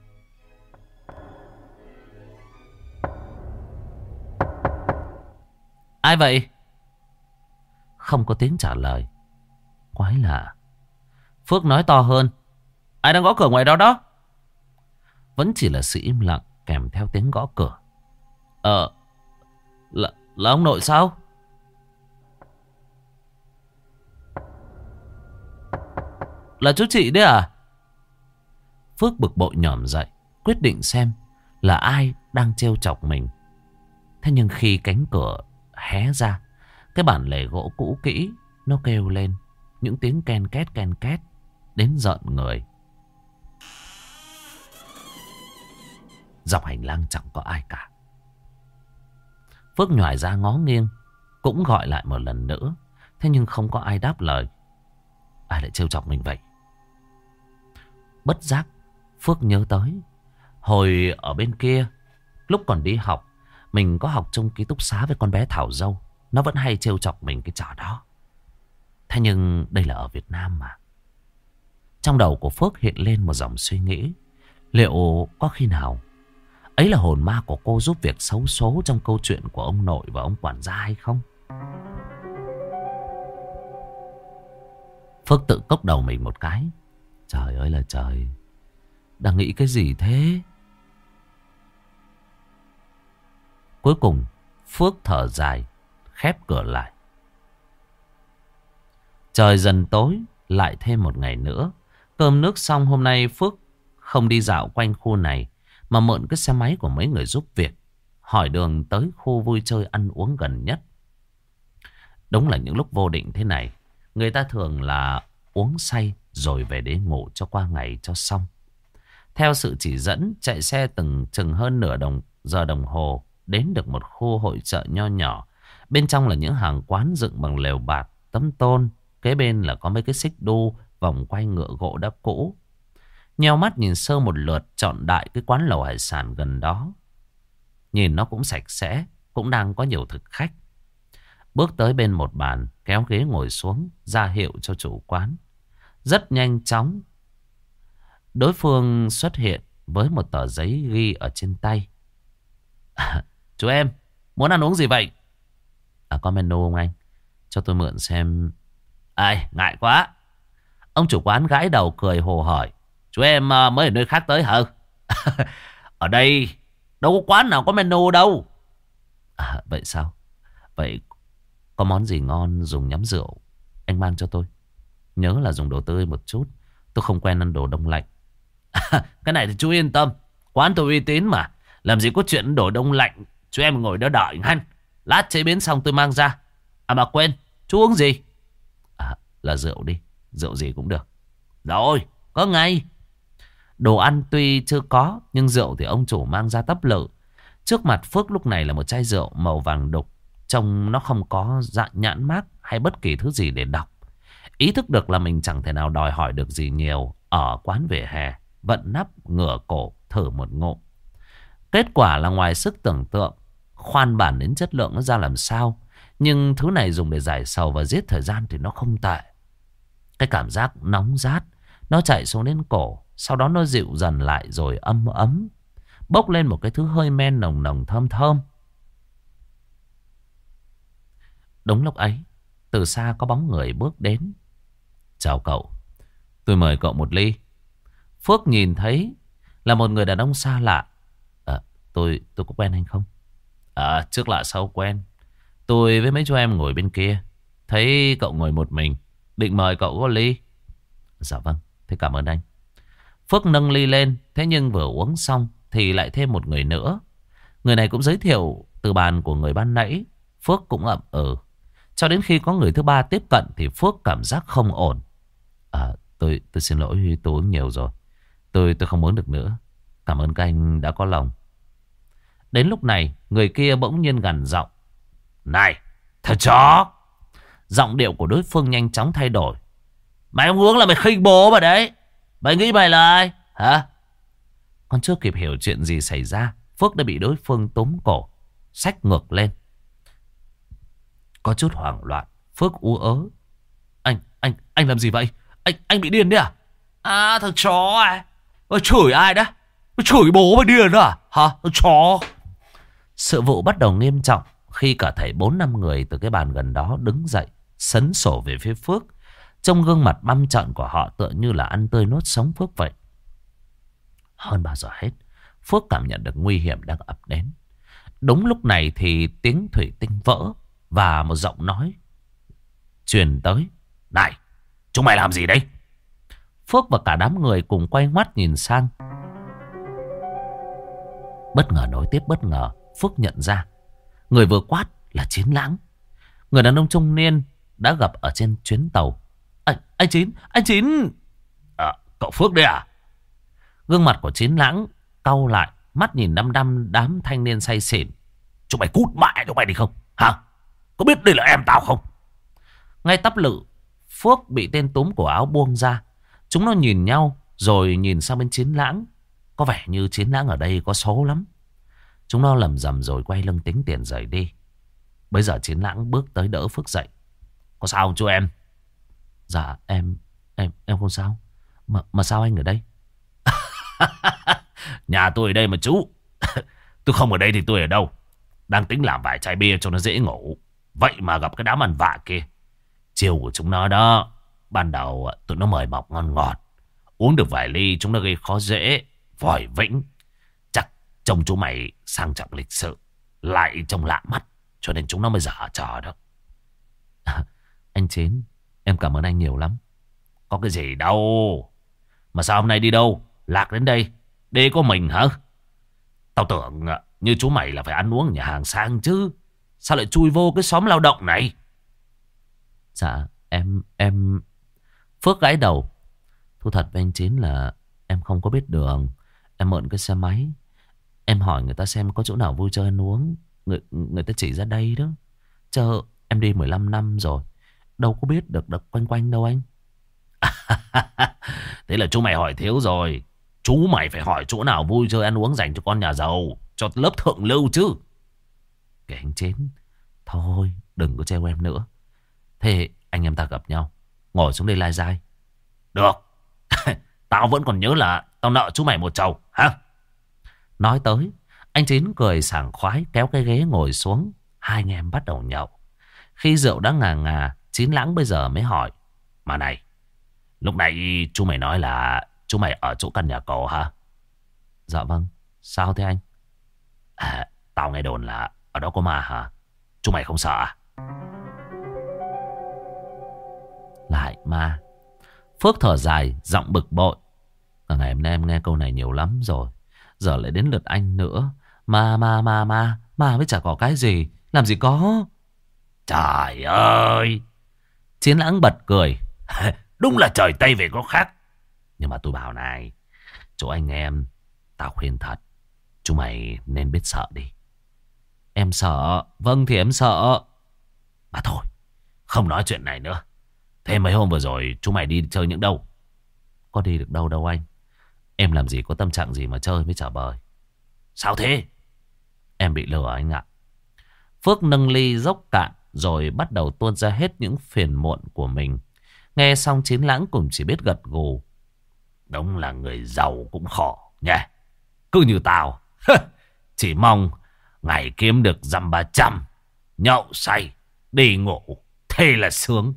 Ai vậy? Không có tiếng trả lời. Quái lạ. Phước nói to hơn. Ai đang gõ cửa ngoài đó đó? Vẫn chỉ là sự im lặng kèm theo tiếng gõ cửa. Là ông nội sao? Là chú chị đấy à? Phước bực bội nhỏm dậy, quyết định xem là ai đang trêu chọc mình. Thế nhưng khi cánh cửa hé ra, cái bản lề gỗ cũ kỹ nó kêu lên những tiếng ken két đến rợn người. Dọc hành lang chẳng có ai cả. Phước nhòi ra ngó nghiêng, cũng gọi lại một lần nữa. Thế nhưng không có ai đáp lời. Ai lại trêu chọc mình vậy? Bất giác Phước nhớ tới hồi ở bên kia, lúc còn đi học, mình có học chung ký túc xá với con bé Thảo Dâu. Nó vẫn hay trêu chọc mình cái trò đó. Thế nhưng đây là ở Việt Nam mà. Trong đầu của Phước hiện lên một dòng suy nghĩ. Liệu có khi nào ấy là hồn ma của cô giúp việc xấu số trong câu chuyện của ông nội và ông quản gia hay không? Phước tự cốc đầu mình một cái. Trời ơi là trời, đang nghĩ cái gì thế? Cuối cùng Phước thở dài, khép cửa lại. Trời dần tối, lại thêm một ngày nữa. Cơm nước xong, hôm nay Phước không đi dạo quanh khu này, mà mượn cái xe máy của mấy người giúp việc, hỏi đường tới khu vui chơi ăn uống gần nhất. Đúng là những lúc vô định thế này, người ta thường là uống say rồi về để ngủ cho qua ngày cho xong. Theo sự chỉ dẫn, chạy xe chừng hơn nửa giờ đồng hồ, đến được một khu hội chợ nho nhỏ. Bên trong là những hàng quán dựng bằng lều bạt, tấm tôn. Kế bên là có mấy cái xích đu, vòng quay ngựa gỗ đã cũ. Nheo mắt nhìn sơ một lượt, chọn đại cái quán lẩu hải sản gần đó. Nhìn nó cũng sạch sẽ, cũng đang có nhiều thực khách. Bước tới bên một bàn, kéo ghế ngồi xuống, ra hiệu cho chủ quán. Rất nhanh chóng, đối phương xuất hiện với một tờ giấy ghi ở trên tay. Chú em, muốn ăn uống gì vậy? Có menu không anh? Cho tôi mượn xem. Ai, ngại quá. Ông chủ quán gãi đầu cười hồ hỏi. Chú em mới ở nơi khác tới hả? Ở đây đâu có quán nào có menu đâu. Vậy sao? Vậy có món gì ngon dùng nhắm rượu anh mang cho tôi. Nhớ là dùng đồ tươi một chút. Tôi không quen ăn đồ đông lạnh. Cái này thì chú yên tâm, quán tôi uy tín mà. Làm gì có chuyện đồ đông lạnh. Chú em ngồi đó đợi hắn. Lát chế biến xong tôi mang ra. Mà quên, chú uống gì? Là rượu đi. Rượu gì cũng được. Rồi, có ngay. Đồ ăn tuy chưa có, nhưng rượu thì ông chủ mang ra tấp lự. Trước mặt Phước lúc này là một chai rượu màu vàng đục. Trông nó không có dạng nhãn mác hay bất kỳ thứ gì để đọc. Ý thức được là mình chẳng thể nào đòi hỏi được gì nhiều. Ở quán vỉa hè, vận nắp ngửa cổ thử một ngụm. Kết quả là ngoài sức tưởng tượng. Khoan bản đến chất lượng nó ra làm sao. Nhưng thứ này dùng để giải sầu và giết thời gian thì nó không tệ. Cái cảm giác nóng rát nó chạy xuống đến cổ. Sau đó nó dịu dần lại rồi ấm ấm. Bốc lên một cái thứ hơi men nồng nồng thơm thơm. Đúng lúc ấy, từ xa có bóng người bước đến. Chào cậu, tôi mời cậu một ly. Phước nhìn thấy là một người đàn ông xa lạ. Tôi có quen anh không? Trước lạ sau quen. Tôi với mấy chú em ngồi bên kia, thấy cậu ngồi một mình, định mời cậu có ly. Dạ vâng, thế cảm ơn anh. Phước nâng ly lên. Thế nhưng vừa uống xong thì lại thêm một người nữa. Người này cũng giới thiệu từ bàn của người ban nãy. Phước cũng ậm ừ. Cho đến khi có người thứ ba tiếp cận thì Phước cảm giác không ổn. Tôi xin lỗi, tôi uống nhiều rồi. Tôi không uống được nữa. Cảm ơn các anh đã có lòng. Đến lúc này người kia bỗng nhiên gằn giọng. Này thằng chó. Giọng điệu của đối phương nhanh chóng thay đổi. Mày không uống là mày khinh bố mà đấy. Mày nghĩ mày là ai hả? Còn chưa kịp hiểu chuyện gì xảy ra, Phước đã bị đối phương túm cổ, xách ngược lên. Có chút hoảng loạn, Phước ú ớ. Anh làm gì vậy? Anh bị điên đấy à? Thằng chó à? Mày chửi ai đó? Mày chửi bố mày điên à? Hả? Thằng chó. Sự vụ bắt đầu nghiêm trọng khi cả thảy 4-5 người từ cái bàn gần đó đứng dậy, sấn sổ về phía Phước. Trong gương mặt băm trợn của họ tựa như là ăn tươi nuốt sống Phước vậy. Hơn bao giờ hết, Phước cảm nhận được nguy hiểm đang ập đến. Đúng lúc này thì tiếng thủy tinh vỡ và một giọng nói truyền tới. Này, chúng mày làm gì đây? Phước và cả đám người cùng quay ngoắt nhìn sang. Bất ngờ nối tiếp bất ngờ, Phước nhận ra người vừa quát là Chiến Lãng, người đàn ông trung niên đã gặp ở trên chuyến tàu. Anh Chín. Cậu Phước đây à? Gương mặt của Chiến Lãng cau lại, mắt nhìn đăm đăm đám thanh niên say xỉn. Chúng mày cút mẹ chúng mày đi không hả? Có biết đây là em tao không? Ngay tắp lự, Phước bị tên túm cổ áo buông ra. Chúng nó nhìn nhau rồi nhìn sang bên Chiến Lãng. Có vẻ như Chiến Lãng ở đây có số lắm. Chúng nó lầm rầm rồi quay lưng tính tiền rời đi. Bây giờ Chiến Lãng bước tới đỡ Phước dậy. Có sao không chú em? Dạ em không sao. Mà sao anh ở đây? Nhà tôi ở đây mà chú. Tôi không ở đây thì tôi ở đâu? Đang tính làm vài chai bia cho nó dễ ngủ. Vậy mà gặp cái đám ăn vạ kia. Chiều của chúng nó đó. Ban đầu tụi nó mời mọc ngon ngọt. Uống được vài ly chúng nó gây khó dễ. Vòi vĩnh. Chắc trông chú mày sang trọng lịch sự, lại trông lạ mắt, cho nên chúng nó mới giở trò đó. Anh Chín, em cảm ơn anh nhiều lắm. Có cái gì đâu. Mà sao hôm nay đi đâu? Lạc đến đây đi có mình hả? Tao tưởng như chú mày là phải ăn uống ở nhà hàng sang chứ. Sao lại chui vô cái xóm lao động này? Dạ em Phước gãi đầu. Thu thật với anh Chín là em không có biết đường. Em mượn cái xe máy. Em hỏi người ta xem có chỗ nào vui chơi ăn uống. Người ta chỉ ra đây đó. Chứ em đi 15 năm rồi, đâu có biết được quanh quanh đâu anh. Thế là chú mày hỏi thiếu rồi. Chú mày phải hỏi chỗ nào vui chơi ăn uống dành cho con nhà giàu, cho lớp thượng lưu chứ. Kể anh Chín, thôi đừng có trêu em nữa. Thế anh em ta gặp nhau, ngồi xuống đây lai dai. Được. Tao vẫn còn nhớ là tao nợ chú mày một chầu hả? Nói tới, anh Chín cười sảng khoái kéo cái ghế ngồi xuống. Hai anh em bắt đầu nhậu. Khi rượu đã ngà ngà, Chín Lãng bây giờ mới hỏi. Mà này, lúc nãy chú mày nói là chú mày ở chỗ căn nhà cổ hả? Dạ vâng. Sao thế anh? Tao nghe đồn là ở đó có ma hả? Chú mày không sợ à? Lại ma. Phước thở dài, giọng bực bội. Cả ngày hôm nay em nghe câu này nhiều lắm rồi. Giờ lại đến lượt anh nữa. Ma với chả có cái gì. Làm gì có. Trời ơi. Chiến Lãng bật cười. Đúng là trời Tây về có khác. Nhưng mà tôi bảo này, chỗ anh em, tao khuyên thật, chú mày nên biết sợ đi. Em sợ. Vâng thì em sợ. Mà thôi, không nói chuyện này nữa. Thế mấy hôm vừa rồi chúng mày đi chơi những đâu? Có đi được đâu đâu anh. Em làm gì có tâm trạng gì mà chơi với trả bời. Sao thế? Em bị lừa anh ạ. Phước nâng ly dốc cạn rồi bắt đầu tuôn ra hết những phiền muộn của mình. Nghe xong Chín Lãng cũng chỉ biết gật gù. Đúng là người giàu cũng khổ nhỉ. Cứ như tao, chỉ mong ngày kiếm được dăm 300, nhậu say, đi ngủ, thế là sướng.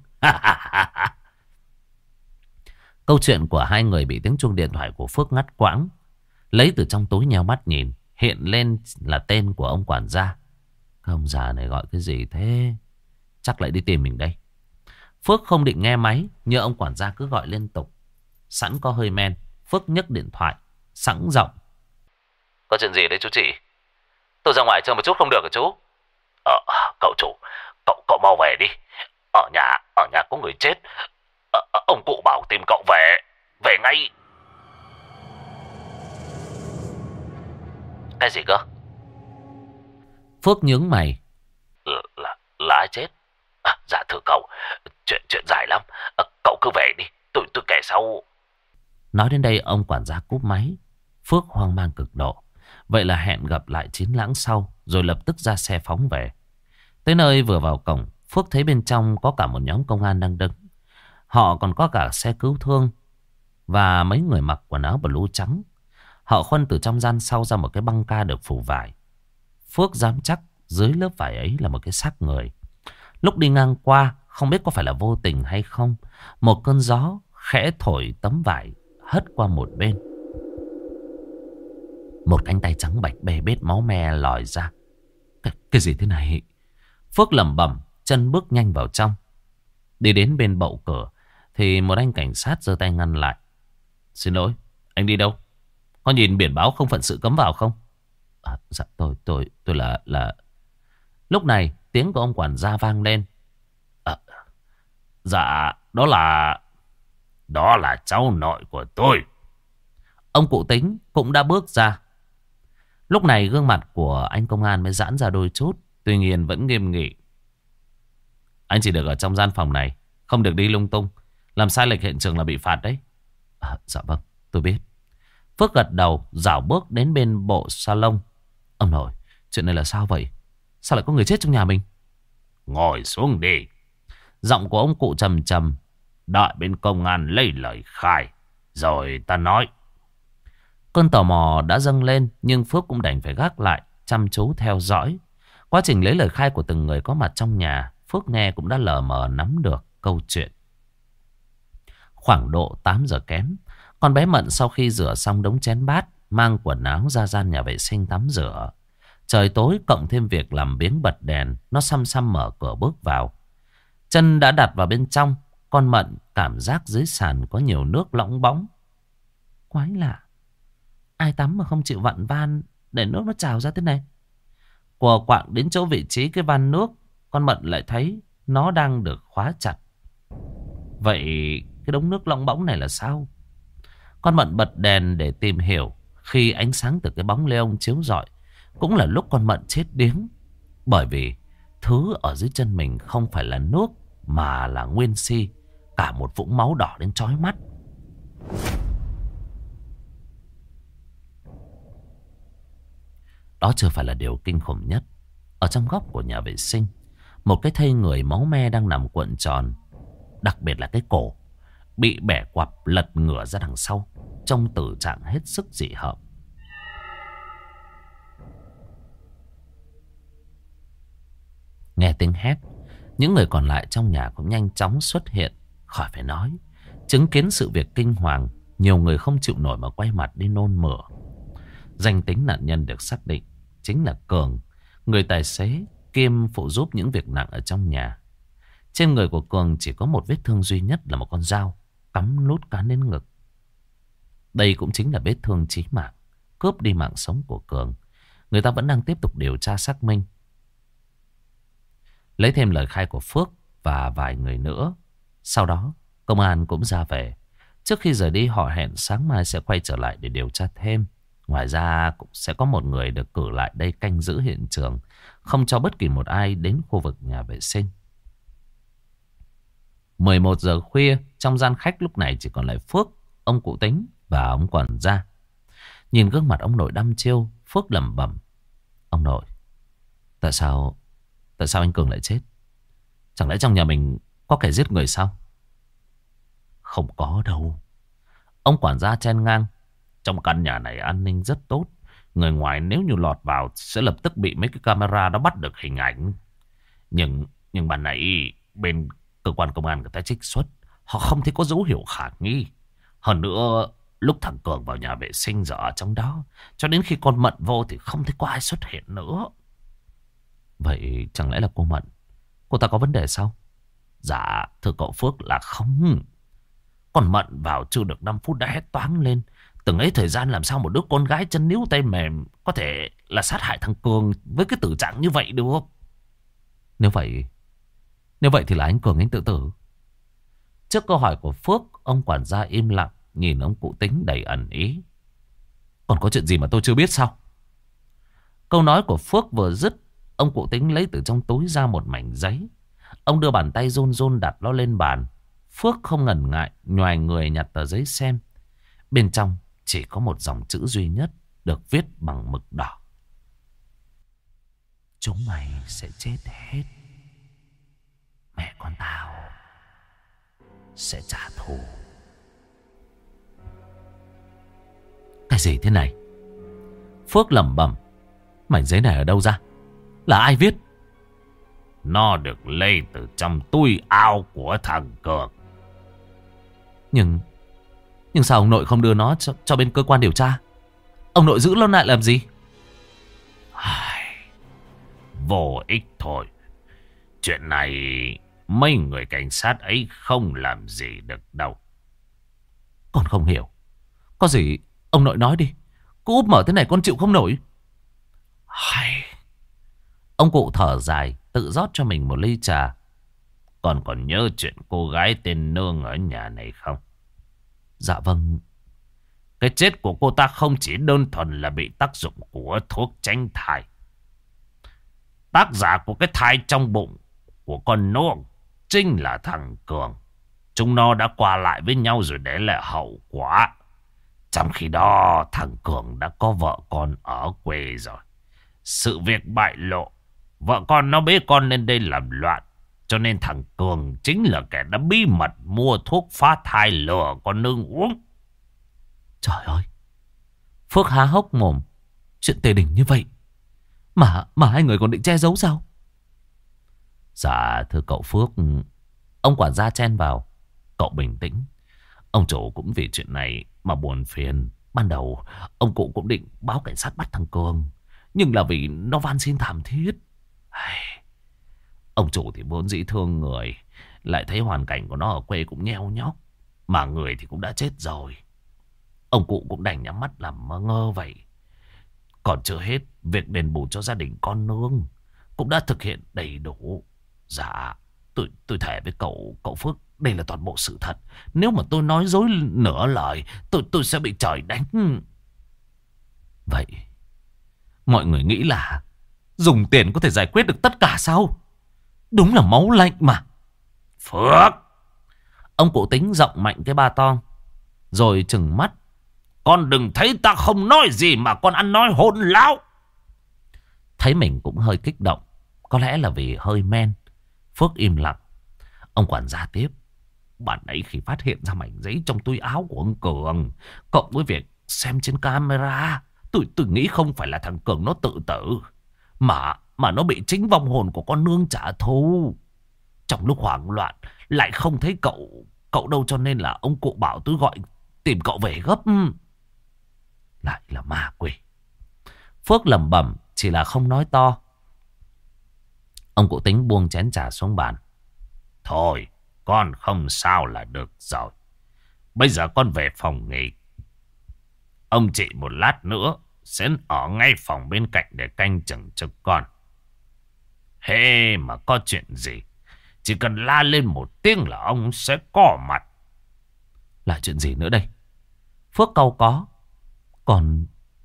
Câu chuyện của hai người bị tiếng chuông điện thoại của Phước ngắt quãng. Lấy từ trong túi nheo mắt nhìn, hiện lên là tên của ông quản gia. Ông già này gọi cái gì thế? Chắc lại đi tìm mình đây. Phước không định nghe máy, nhưng ông quản gia cứ gọi liên tục. Sẵn có hơi men, Phước nhấc điện thoại, sẵn giọng. Có chuyện gì đấy chú chị? Tôi ra ngoài chơi một chút không được hả chú? Cậu chủ, cậu mau về đi. Ở nhà có người chết. Ông cụ bảo tìm cậu về ngay. Cái gì cơ? Phước nhướng mày. Là ai chết? Dạ thưa cậu, chuyện dài lắm. Cậu cứ về đi, tôi kể sau. Nói đến đây ông quản gia cúp máy. Phước hoang mang cực độ. Vậy là hẹn gặp lại Chín Lãng sau, rồi lập tức ra xe phóng về. Tới nơi vừa vào cổng, Phước thấy bên trong có cả một nhóm công an đang đứng. Họ còn có cả xe cứu thương và mấy người mặc quần áo blue trắng. Họ khuân từ trong gian sau ra một cái băng ca được phủ vải. Phước dám chắc dưới lớp vải ấy là một cái xác người. Lúc đi ngang qua, không biết có phải là vô tình hay không, một cơn gió khẽ thổi tấm vải hất qua một bên. Một cánh tay trắng bạch bê bết máu me lòi ra. Cái gì thế này? Phước lẩm bẩm, chân bước nhanh vào trong. Đi đến bên bậu cửa thì một anh cảnh sát giơ tay ngăn lại. Xin lỗi, anh đi đâu? Có nhìn biển báo không phận sự cấm vào không? Dạ tôi là... Lúc này tiếng của ông quản gia vang lên. Dạ đó là cháu nội của tôi. Ông cụ Tính cũng đã bước ra. Lúc này gương mặt của anh công an mới giãn ra đôi chút, tuy nhiên vẫn nghiêm nghị. Anh chỉ được ở trong gian phòng này, không được đi lung tung. Làm sai lệch hiện trường là bị phạt đấy. Dạ vâng, tôi biết. Phước gật đầu, dảo bước đến bên bộ salon. Ông nội, chuyện này là sao vậy? Sao lại có người chết trong nhà mình? Ngồi xuống đi. Giọng của ông cụ trầm trầm. Đợi bên công an lấy lời khai, rồi ta nói. Cơn tò mò đã dâng lên, nhưng Phước cũng đành phải gác lại, chăm chú theo dõi. Quá trình lấy lời khai của từng người có mặt trong nhà, Phước nghe cũng đã lờ mờ nắm được câu chuyện. Khoảng độ 8 giờ kém, con bé Mận sau khi rửa xong đống chén bát, mang quần áo ra gian nhà vệ sinh tắm rửa. Trời tối cộng thêm việc làm biếng bật đèn, nó xăm xăm mở cửa bước vào. Chân đã đặt vào bên trong, con Mận cảm giác dưới sàn có nhiều nước lõng bóng. Quái lạ, ai tắm mà không chịu vặn van để nước nó trào ra thế này. Quờ quạng đến chỗ vị trí cái van nước, con Mận lại thấy nó đang được khóa chặt. Vậy cái đống nước lõng bóng này là sao? Con Mận bật đèn để tìm hiểu. Khi ánh sáng từ cái bóng lê ông chiếu rọi, cũng là lúc con Mận chết điếng. Bởi vì thứ ở dưới chân mình không phải là nước, mà là nguyên si, cả một vũng máu đỏ đến chói mắt. Đó chưa phải là điều kinh khủng nhất. Ở trong góc của nhà vệ sinh, một cái thây người máu me đang nằm cuộn tròn. Đặc biệt là cái cổ bị bẻ quặp lật ngửa ra đằng sau, trong tử trạng hết sức dị hợm. Nghe tiếng hét, những người còn lại trong nhà cũng nhanh chóng xuất hiện. Khỏi phải nói, chứng kiến sự việc kinh hoàng, nhiều người không chịu nổi mà quay mặt đi nôn mửa. Danh tính nạn nhân được xác định chính là Cường, người tài xế kiêm phụ giúp những việc nặng ở trong nhà. Trên người của Cường chỉ có một vết thương duy nhất là một con dao cắm lút cán đến ngực. Đây cũng chính là vết thương chí mạng, cướp đi mạng sống của Cường. Người ta vẫn đang tiếp tục điều tra xác minh. Lấy thêm lời khai của Phước và vài người nữa. Sau đó công an cũng ra về. Trước khi rời đi họ hẹn sáng mai sẽ quay trở lại để điều tra thêm. Ngoài ra cũng sẽ có một người được cử lại đây canh giữ hiện trường, không cho bất kỳ một ai đến khu vực nhà vệ sinh. 11 giờ khuya, trong gian khách lúc này chỉ còn lại Phước, ông cụ Tính và ông quản gia. Nhìn gương mặt ông nội đăm chiêu, Phước lẩm bẩm: ông nội, tại sao anh Cường lại chết? Chẳng lẽ trong nhà mình có kẻ giết người sao? Không có đâu. Ông quản gia chen ngang: trong căn nhà này an ninh rất tốt. Người ngoài nếu như lọt vào sẽ lập tức bị mấy cái camera đó bắt được hình ảnh. Nhưng ban nãy bên cơ quan công an người ta trích xuất, họ không thấy có dấu hiệu khả nghi. Hơn nữa, lúc thằng Cường vào nhà vệ sinh giờ ở trong đó, cho đến khi con Mận vô thì không thấy có ai xuất hiện nữa. Vậy chẳng lẽ là cô Mận? Cô ta có vấn đề sao? Dạ thưa cậu Phước là không. Con Mận vào chưa được 5 phút đã hét toáng lên. Từng ấy thời gian làm sao một đứa con gái chân níu tay mềm có thể là sát hại thằng Cường với cái tử trạng như vậy được? Nếu vậy thì là anh Cường anh tự tử. Trước câu hỏi của Phước, ông quản gia im lặng nhìn ông cụ Tính đầy ẩn ý. Còn có chuyện gì mà tôi chưa biết sao? Câu nói của Phước vừa dứt, ông cụ Tính lấy từ trong túi ra một mảnh giấy. Ông đưa bàn tay run run đặt nó lên bàn. Phước không ngần ngại nhoài người nhặt tờ giấy xem. Bên trong chỉ có một dòng chữ duy nhất được viết bằng mực đỏ: chúng mày sẽ chết hết. Mẹ con tao sẽ trả thù. Cái gì thế này? Phước lẩm bẩm: mảnh giấy này ở đâu ra? Là ai viết? Nó được lấy từ trong túi áo của thằng Cường. Nhưng sao ông nội không đưa nó cho bên cơ quan điều tra? Ông nội giữ nó lại làm gì? Vô ích thôi. Chuyện này mấy người cảnh sát ấy không làm gì được đâu. Con không hiểu. Có gì ông nội nói đi. Cứ úp mở thế này con chịu không nổi. Ông cụ thở dài, tự rót cho mình một ly trà. Con còn nhớ chuyện cô gái tên Nương ở nhà này không? Dạ vâng. Cái chết của cô ta không chỉ đơn thuần là bị tác dụng của thuốc tránh thai. Tác giả của cái thai trong bụng của con Nương chính là thằng Cường. Chúng nó đã qua lại với nhau rồi để lại hậu quả. Trong khi đó thằng Cường đã có vợ con ở quê rồi. Sự việc bại lộ, vợ con nó bế con lên đây làm loạn. Cho nên thằng Cường chính là kẻ đã bí mật mua thuốc phá thai lừa con Nương uống. Trời ơi! Phước há hốc mồm. Chuyện tề đình như vậy mà hai người còn định che giấu sao? Dạ thưa cậu Phước. Ông quản gia chen vào: cậu bình tĩnh. Ông chủ cũng vì chuyện này mà buồn phiền. Ban đầu ông cụ cũng định báo cảnh sát bắt thằng Cường, nhưng là vì nó van xin thảm thiết. Ông chủ thì vốn dĩ thương người, lại thấy hoàn cảnh của nó ở quê cũng nheo nhóc, mà người thì cũng đã chết rồi. Ông cụ cũng đành nhắm mắt làm mơ ngơ vậy. Còn chưa hết, việc đền bù cho gia đình con Nương cũng đã thực hiện đầy đủ. Dạ tôi thề với cậu Phước, đây là toàn bộ sự thật. Nếu mà tôi nói dối nửa lời, tôi sẽ bị trời đánh. Vậy mọi người nghĩ là dùng tiền có thể giải quyết được tất cả sao? Đúng là máu lạnh mà. Phước! Ông cụ Tính giọng mạnh cái ba toang, rồi trừng mắt: con đừng thấy ta không nói gì mà con ăn nói hỗn láo. Thấy mình cũng hơi kích động, có lẽ là vì hơi men, Phước im lặng. Ông quản gia tiếp: bạn ấy khi phát hiện ra mảnh giấy trong túi áo của ông Cường, cộng với việc xem trên camera, tôi nghĩ không phải là thằng Cường nó tự tử, mà nó bị chính vong hồn của con Nương trả thù. Trong lúc hoảng loạn lại không thấy cậu đâu, cho nên là ông cụ bảo tôi gọi tìm cậu về gấp. Lại là ma quỷ. Phước lẩm bẩm, chỉ là không nói to. Ông cụ Tính buông chén trà xuống bàn: thôi con không sao là được rồi. Bây giờ con về phòng nghỉ. Ông chị một lát nữa sẽ ở ngay phòng bên cạnh để canh chừng cho con. Hê mà có chuyện gì, chỉ cần la lên một tiếng là ông sẽ có mặt. Là chuyện gì nữa đây? Phước cau có.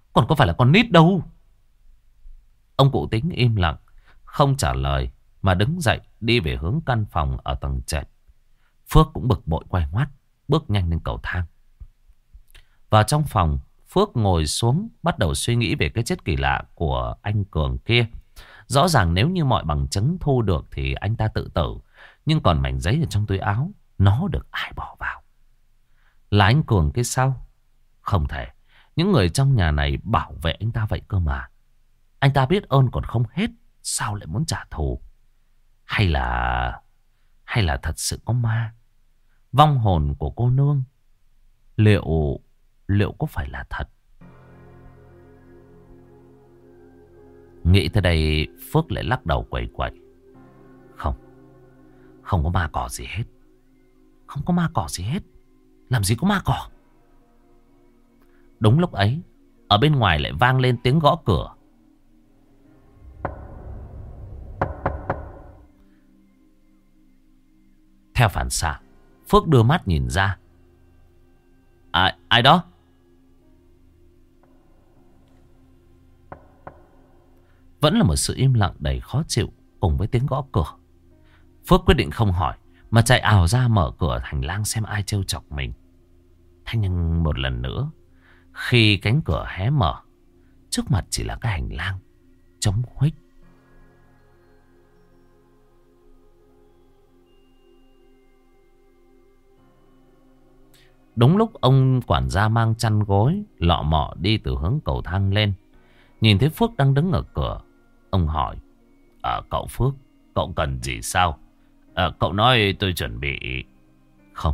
Còn có phải là con nít đâu. Ông cụ Tính im lặng, không trả lời, mà đứng dậy đi về hướng căn phòng ở tầng trệt. Phước cũng bực bội quay ngoắt, bước nhanh lên cầu thang. Vào trong phòng, Phước ngồi xuống, bắt đầu suy nghĩ về cái chết kỳ lạ của anh Cường kia. Rõ ràng nếu như mọi bằng chứng thu được thì anh ta tự tử. Nhưng còn mảnh giấy ở trong túi áo, nó được ai bỏ vào? Là anh Cường kia sao? Không thể. Những người trong nhà này bảo vệ anh ta vậy cơ mà. Anh ta biết ơn còn không hết, sao lại muốn trả thù? Hay là thật sự có ma? Vong hồn của cô nương Liệu có phải là thật? Nghĩ tới đây, Phước lại lắc đầu quẩy quẩy. Không có ma cỏ gì hết. Không có ma cỏ gì hết. Làm gì có ma cỏ? Đúng lúc ấy, ở bên ngoài lại vang lên tiếng gõ cửa. Theo phản xạ, Phước đưa mắt nhìn ra. Ai đó? Vẫn là một sự im lặng đầy khó chịu cùng với tiếng gõ cửa. Phước quyết định không hỏi mà chạy ào ra mở cửa hành lang xem ai trêu chọc mình. Thế nhưng một lần nữa, khi cánh cửa hé mở, trước mặt chỉ là cái hành lang trống huých. Đúng lúc ông quản gia mang chăn gối lọ mọ đi từ hướng cầu thang lên, nhìn thấy Phước đang đứng ở cửa, ông hỏi: Cậu Phước, cậu cần gì sao? Cậu nói tôi chuẩn bị. Không,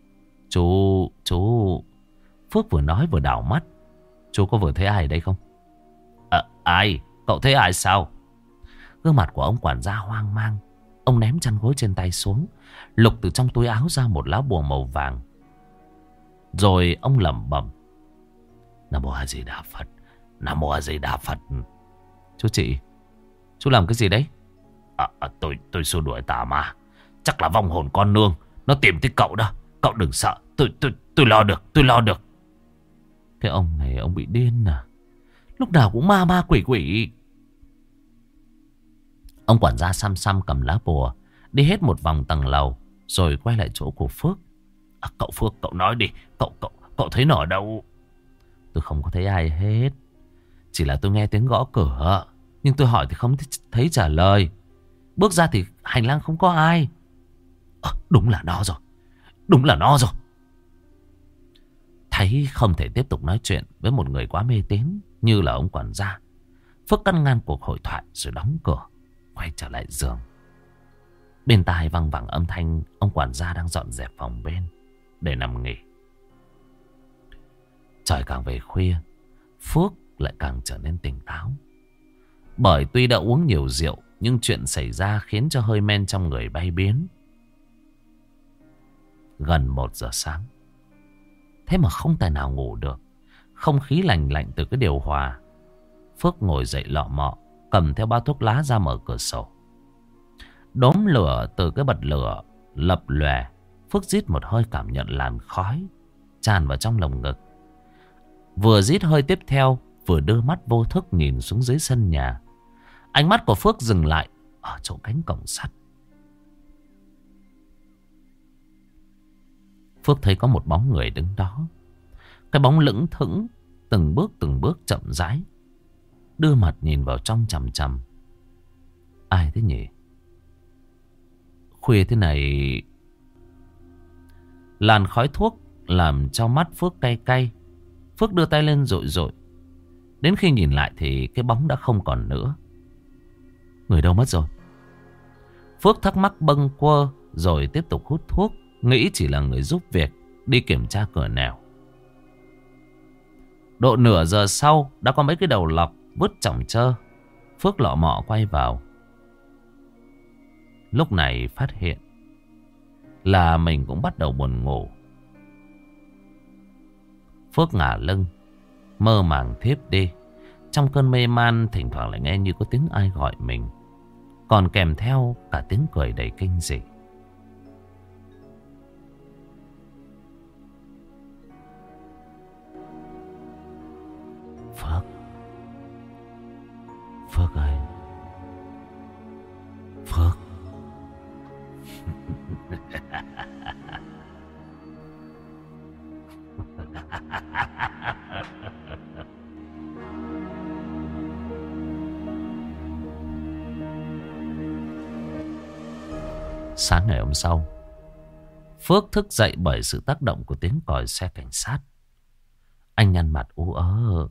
chú. Phước vừa nói vừa đảo mắt. Chú có vừa thấy ai ở đây không? Ai? Cậu thấy ai sao? Gương mặt của ông quản gia hoang mang. Ông ném chăn gối trên tay xuống, lục từ trong túi áo ra một lá bùa màu vàng. Rồi ông lẩm bẩm: Nam Mô A Di Đà Phật, Nam Mô A Di Đà Phật. Chú chị, chú làm cái gì đấy? Tôi xua đuổi tà ma. Chắc là vong hồn con nương nó tìm tới cậu đó. Cậu đừng sợ, tôi lo được, tôi lo được. Cái ông này ông bị điên à? Lúc nào cũng ma quỷ quỷ. Ông quản gia xăm xăm cầm lá bùa, đi hết một vòng tầng lầu, rồi quay lại chỗ của Phước. Cậu Phước, cậu nói đi, cậu thấy nó ở đâu? Tôi không có thấy ai hết. Chỉ là tôi nghe tiếng gõ cửa, nhưng tôi hỏi thì không thấy trả lời. Bước ra thì hành lang không có ai. Đúng là nó rồi. Đúng là nó rồi. Thấy không thể tiếp tục nói chuyện với một người quá mê tín như là ông quản gia, Phước căn ngăn cuộc hội thoại rồi đóng cửa, quay trở lại giường. Bên tai văng vẳng âm thanh ông quản gia đang dọn dẹp phòng bên để nằm nghỉ. Trời càng về khuya, Phước lại càng trở nên tỉnh táo. Bởi tuy đã uống nhiều rượu, nhưng chuyện xảy ra khiến cho hơi men trong người bay biến. Gần 1 giờ sáng, thế mà không tài nào ngủ được. Không khí lành lạnh từ cái điều hòa. Phước ngồi dậy lọ mọ, cầm theo bao thuốc lá ra mở cửa sổ. Đốm lửa từ cái bật lửa lập lòe. Phước rít một hơi cảm nhận làn khói tràn vào trong lồng ngực. Vừa rít hơi tiếp theo, vừa đưa mắt vô thức nhìn xuống dưới sân nhà. Ánh mắt của Phước dừng lại ở chỗ cánh cổng sắt. Phước thấy có một bóng người đứng đó. Cái bóng lững thững, từng bước chậm rãi, đưa mặt nhìn vào trong chằm chằm. Ai thế nhỉ? Khuya thế này. Làn khói thuốc làm cho mắt Phước cay cay. Phước đưa tay lên dội dội. Đến khi nhìn lại thì cái bóng đã không còn nữa. Người đâu mất rồi? Phước thắc mắc bâng quơ rồi tiếp tục hút thuốc, nghĩ chỉ là người giúp việc đi kiểm tra cửa nẻo. Độ nửa giờ sau đã có mấy cái đầu lọc vứt chỏng chơ. Phước lọ mọ quay vào. Lúc này phát hiện là mình cũng bắt đầu buồn ngủ. Phước ngả lưng, mơ màng thiếp đi. Trong cơn mê man thỉnh thoảng lại nghe như có tiếng ai gọi mình, còn kèm theo cả tiếng cười đầy kinh dị. Phước, Phước ơi. Phước. Sáng ngày hôm sau, Phước thức dậy bởi sự tác động của tiếng còi xe cảnh sát. Anh nhăn mặt ú ớ.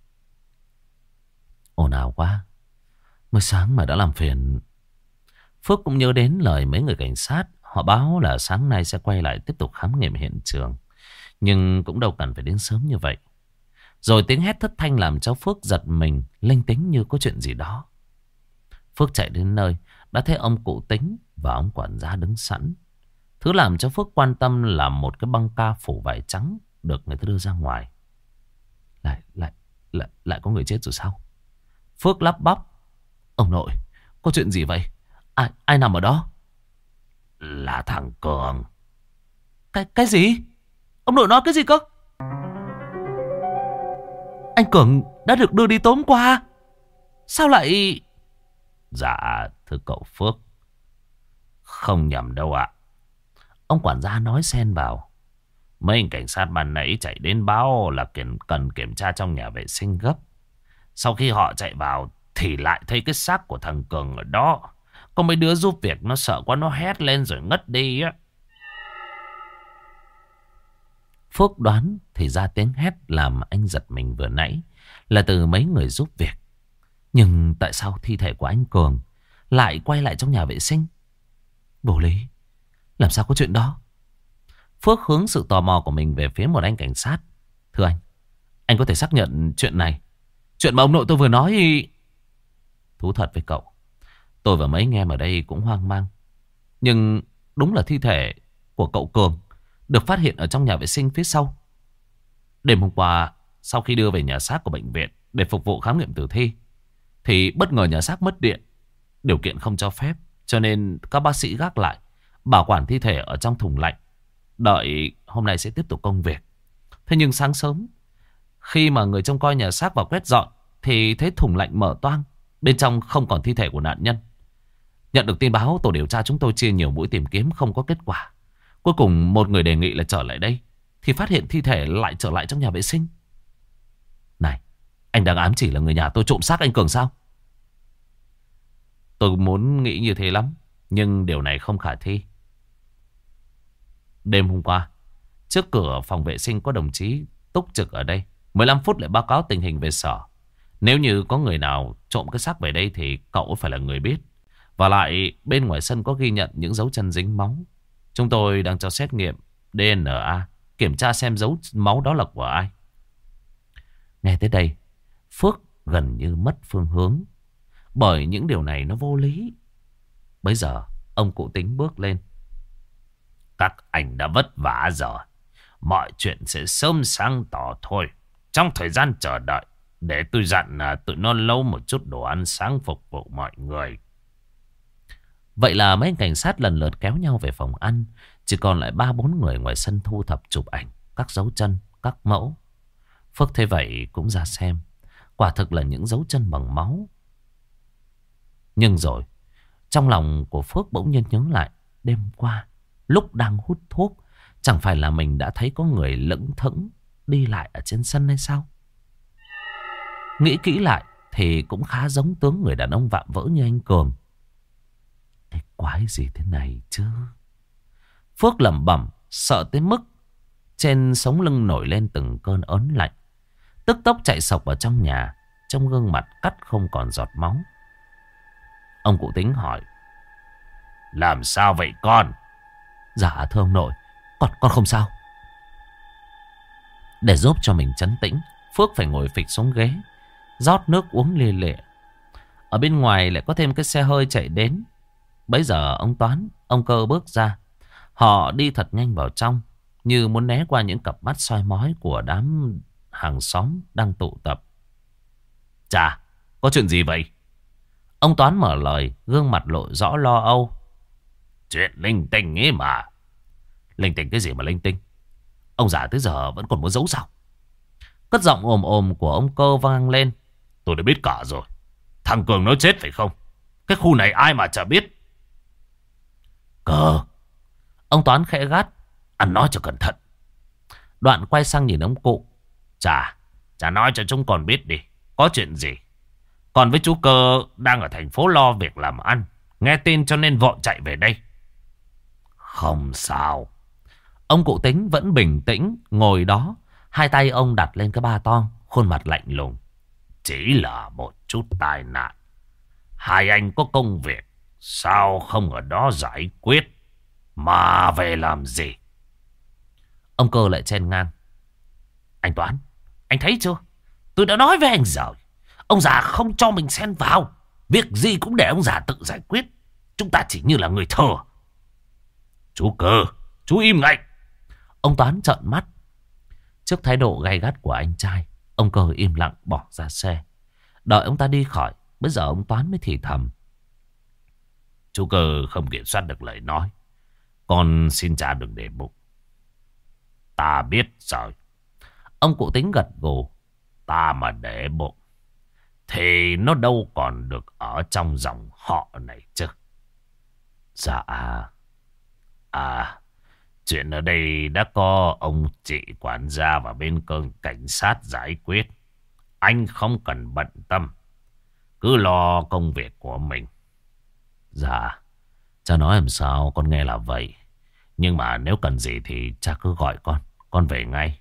Ồn ào quá, mới sáng mà đã làm phiền. Phước cũng nhớ đến lời mấy người cảnh sát. Họ báo là sáng nay sẽ quay lại tiếp tục khám nghiệm hiện trường, nhưng cũng đâu cần phải đến sớm như vậy. Rồi tiếng hét thất thanh làm cho Phước giật mình, linh tính như có chuyện gì đó. Phước chạy đến nơi, đã thấy ông cụ Tính và ông quản gia đứng sẵn. Thứ làm cho Phước quan tâm là một cái băng ca phủ vải trắng được người ta đưa ra ngoài. Lại có người chết rồi sao? Phước lắp bắp. Ông nội, có chuyện gì vậy? Ai nằm ở đó? Là thằng Cường. Cái gì? Ông nội nói cái gì cơ? Anh Cường đã được đưa đi tối hôm qua. Sao lại... Dạ thưa cậu Phước, không nhầm đâu ạ. Ông quản gia nói xen vào. Mấy anh cảnh sát ban nãy chạy đến báo là cần kiểm tra trong nhà vệ sinh gấp. Sau khi họ chạy vào thì lại thấy cái xác của thằng Cường ở đó. Có mấy đứa giúp việc nó sợ quá, nó hét lên rồi ngất đi á. Phước đoán thì ra tiếng hét làm anh giật mình vừa nãy là từ mấy người giúp việc. Nhưng tại sao thi thể của anh Cường lại quay lại trong nhà vệ sinh? Vô lý. Làm sao có chuyện đó? Phước hướng sự tò mò của mình về phía một anh cảnh sát. Thưa anh có thể xác nhận chuyện này, chuyện mà ông nội tôi vừa nói thì... Thú thật với cậu, tôi và mấy anh em ở đây cũng hoang mang. Nhưng đúng là thi thể của cậu Cường được phát hiện ở trong nhà vệ sinh phía sau. Đêm hôm qua, sau khi đưa về nhà xác của bệnh viện để phục vụ khám nghiệm tử thi, thì bất ngờ nhà xác mất điện, điều kiện không cho phép, cho nên các bác sĩ gác lại, bảo quản thi thể ở trong thùng lạnh, đợi hôm nay sẽ tiếp tục công việc. Thế nhưng sáng sớm, khi mà người trông coi nhà xác vào quét dọn, thì thấy thùng lạnh mở toang, bên trong không còn thi thể của nạn nhân. Nhận được tin báo, tổ điều tra chúng tôi chia nhiều mũi tìm kiếm không có kết quả. Cuối cùng một người đề nghị là trở lại đây, thì phát hiện thi thể lại trở lại trong nhà vệ sinh. Này, anh đang ám chỉ là người nhà tôi trộm xác anh Cường sao? Tôi muốn nghĩ như thế lắm, nhưng điều này không khả thi. Đêm hôm qua, trước cửa phòng vệ sinh có đồng chí túc trực ở đây, 15 phút lại báo cáo tình hình về sở. Nếu như có người nào trộm cái xác về đây thì cậu phải là người biết. Và lại bên ngoài sân có ghi nhận những dấu chân dính máu. Chúng tôi đang cho xét nghiệm DNA, kiểm tra xem dấu máu đó là của ai. Nghe tới đây, Phước gần như mất phương hướng, bởi những điều này nó vô lý. Bây giờ ông cụ Tính bước lên. Các anh đã vất vả rồi, mọi chuyện sẽ sớm sáng tỏ thôi. Trong thời gian chờ đợi, để tôi dặn tụi nó nấu một chút đồ ăn sáng phục vụ mọi người. Vậy là mấy anh cảnh sát lần lượt kéo nhau về phòng ăn. Chỉ còn lại 3-4 người ngoài sân thu thập chụp ảnh, các dấu chân, các mẫu. Phước thấy vậy cũng ra xem. Quả thực là những dấu chân bằng máu. Nhưng rồi, trong lòng của Phước bỗng nhiên nhớ lại đêm qua, lúc đang hút thuốc, chẳng phải là mình đã thấy có người lững thững đi lại ở trên sân hay sao? Nghĩ kỹ lại thì cũng khá giống tướng người đàn ông vạm vỡ như anh Cường. Cái quái gì thế này chứ? Phước lẩm bẩm, sợ tới mức trên sống lưng nổi lên từng cơn ớn lạnh. Tức tốc chạy sộc vào trong nhà, trong gương mặt cắt không còn giọt máu. Ông cụ Tính hỏi. Làm sao vậy con? Dạ thưa ông nội, con không sao. Để giúp cho mình trấn tĩnh, Phước phải ngồi phịch xuống ghế, rót nước uống lia lịa. Ở bên ngoài lại có thêm cái xe hơi chạy đến. Bấy giờ ông Toán, ông Cơ bước ra. Họ đi thật nhanh vào trong, như muốn né qua những cặp mắt soi mói của đám hàng xóm đang tụ tập. Chà, có chuyện gì vậy? Ông Toán mở lời, gương mặt lộ rõ lo âu. Chuyện linh tinh ấy mà. Linh tinh cái gì mà linh tinh? Ông già tới giờ vẫn còn muốn giấu sao? Cất giọng ồm ồm của ông Cơ vang lên. Tôi đã biết cả rồi. Thằng Cường nó chết phải không? Cái khu này ai mà chả biết. Cờ. Ông Toán khẽ gắt. Ăn nói cho cẩn thận. Đoạn quay sang nhìn ông cụ. Chả nói cho chúng còn biết đi. Có chuyện gì? Còn với chú Cơ đang ở thành phố lo việc làm ăn. Nghe tin cho nên vội chạy về đây. Không sao. Ông cụ Tính vẫn bình tĩnh ngồi đó. Hai tay ông đặt lên cái ba toang, khuôn mặt lạnh lùng. Chỉ là một chút tai nạn. Hai anh có công việc, sao không ở đó giải quyết, mà về làm gì? Ông Cơ lại chen ngang. Anh Toán, anh thấy chưa? Tôi đã nói với anh rồi. Ông già không cho mình xen vào. Việc gì cũng để ông già tự giải quyết. Chúng ta chỉ như là người thừa. Chú Cơ, chú im ngay. Ông Toán trợn mắt. Trước thái độ gay gắt của anh trai, ông Cơ im lặng bỏ ra xe. Đợi ông ta đi khỏi, bây giờ ông Toán mới thì thầm. Chú Cơ không kiểm soát được lời nói. Con xin cha đừng để bụng. Ta biết rồi. Ông cụ Tính gật gù. Ta mà để bụng thì nó đâu còn được ở trong dòng họ này chứ. Dạ. Chuyện ở đây đã có ông chị quản gia và bên cơ cảnh sát giải quyết. Anh không cần bận tâm. Cứ lo công việc của mình. Dạ. Cha nói làm sao con nghe là vậy. Nhưng mà nếu cần gì thì cha cứ gọi con. Con về ngay.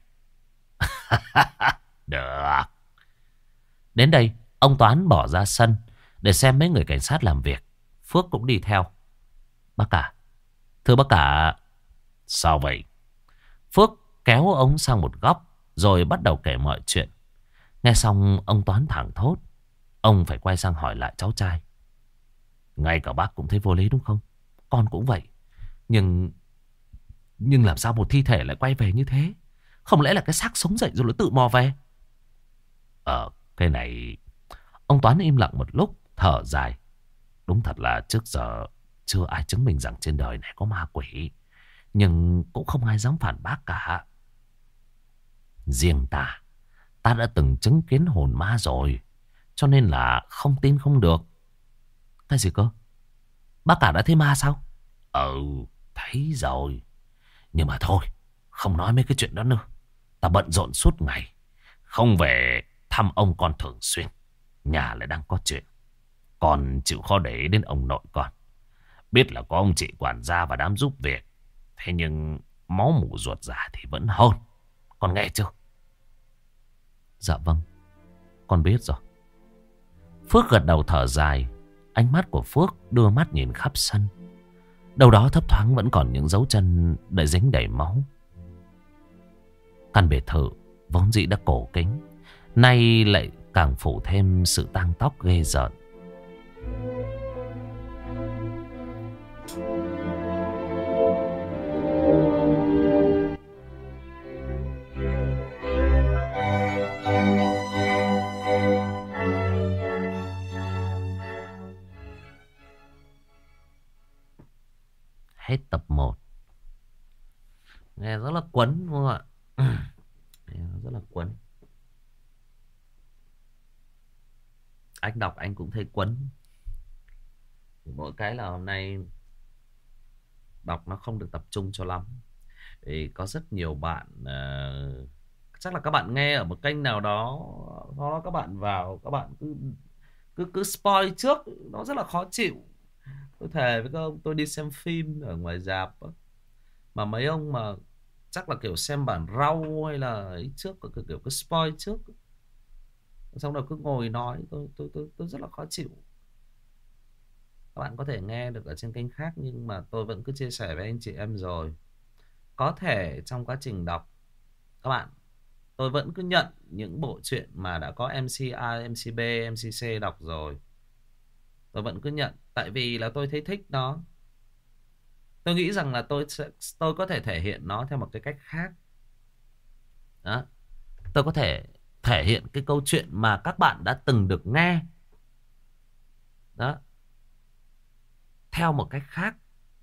Được. Đến đây, ông Toán bỏ ra sân để xem mấy người cảnh sát làm việc. Phước cũng đi theo. Bác cả. Thưa bác cả. Sao vậy? Phước kéo ông sang một góc rồi bắt đầu kể mọi chuyện. Nghe xong ông Toán thẳng thốt. Ông phải quay sang hỏi lại cháu trai. Ngay cả bác cũng thấy vô lý đúng không? Con cũng vậy. Nhưng làm sao một thi thể lại quay về như thế? Không lẽ là cái xác sống dậy rồi nó tự mò về? Cái này... Ông Toán im lặng một lúc, thở dài. Đúng thật là trước giờ chưa ai chứng minh rằng trên đời này có ma quỷ. Nhưng cũng không ai dám phản bác cả. Riêng ta đã từng chứng kiến hồn ma rồi. Cho nên là không tin không được. Cái gì cơ? Bác cả đã thấy ma sao? Thấy rồi. Nhưng mà thôi, không nói mấy cái chuyện đó nữa. Ta bận rộn suốt ngày, không về thăm ông con thường xuyên. Nhà lại đang có chuyện. Còn chịu khó để ý đến ông nội con. Biết là có ông chị quản gia và đám giúp việc. Thế nhưng máu mủ ruột già thì vẫn hơn. Con nghe chưa? Dạ vâng, con biết rồi. Phước gật đầu thở dài. Ánh mắt của Phước đưa mắt nhìn khắp sân. Đâu đó thấp thoáng vẫn còn những dấu chân đã dính đầy máu. Căn biệt thự vốn dĩ đã cổ kính, nay lại càng phủ thêm sự tang tóc ghê rợn. Hết tập 1. Nghe rất là quấn đúng không ạ? Nghe rất là quấn. Anh đọc anh cũng thấy quấn. Mỗi cái là hôm nay đọc nó không được tập trung cho lắm. Vì có rất nhiều bạn chắc là các bạn nghe ở một kênh nào đó, sau đó các bạn vào, các bạn cứ spoil trước, nó rất là khó chịu. Tôi thề với các ông, tôi đi xem phim ở ngoài rạp mà mấy ông mà chắc là kiểu xem bản rau hay là ấy trước, kiểu cứ spoil trước, xong rồi cứ ngồi nói, tôi rất là khó chịu. Các bạn có thể nghe được ở trên kênh khác, nhưng mà tôi vẫn cứ chia sẻ với anh chị em rồi. Có thể trong quá trình đọc các bạn, tôi vẫn cứ nhận những bộ truyện mà đã có MC A, MC B, MC C đọc rồi. Tôi vẫn cứ nhận, tại vì là tôi thấy thích nó. Tôi nghĩ rằng là tôi có thể thể hiện nó theo một cái cách khác. Đó. Tôi có thể thể hiện cái câu chuyện mà các bạn đã từng được nghe. Đó. Theo một cách khác.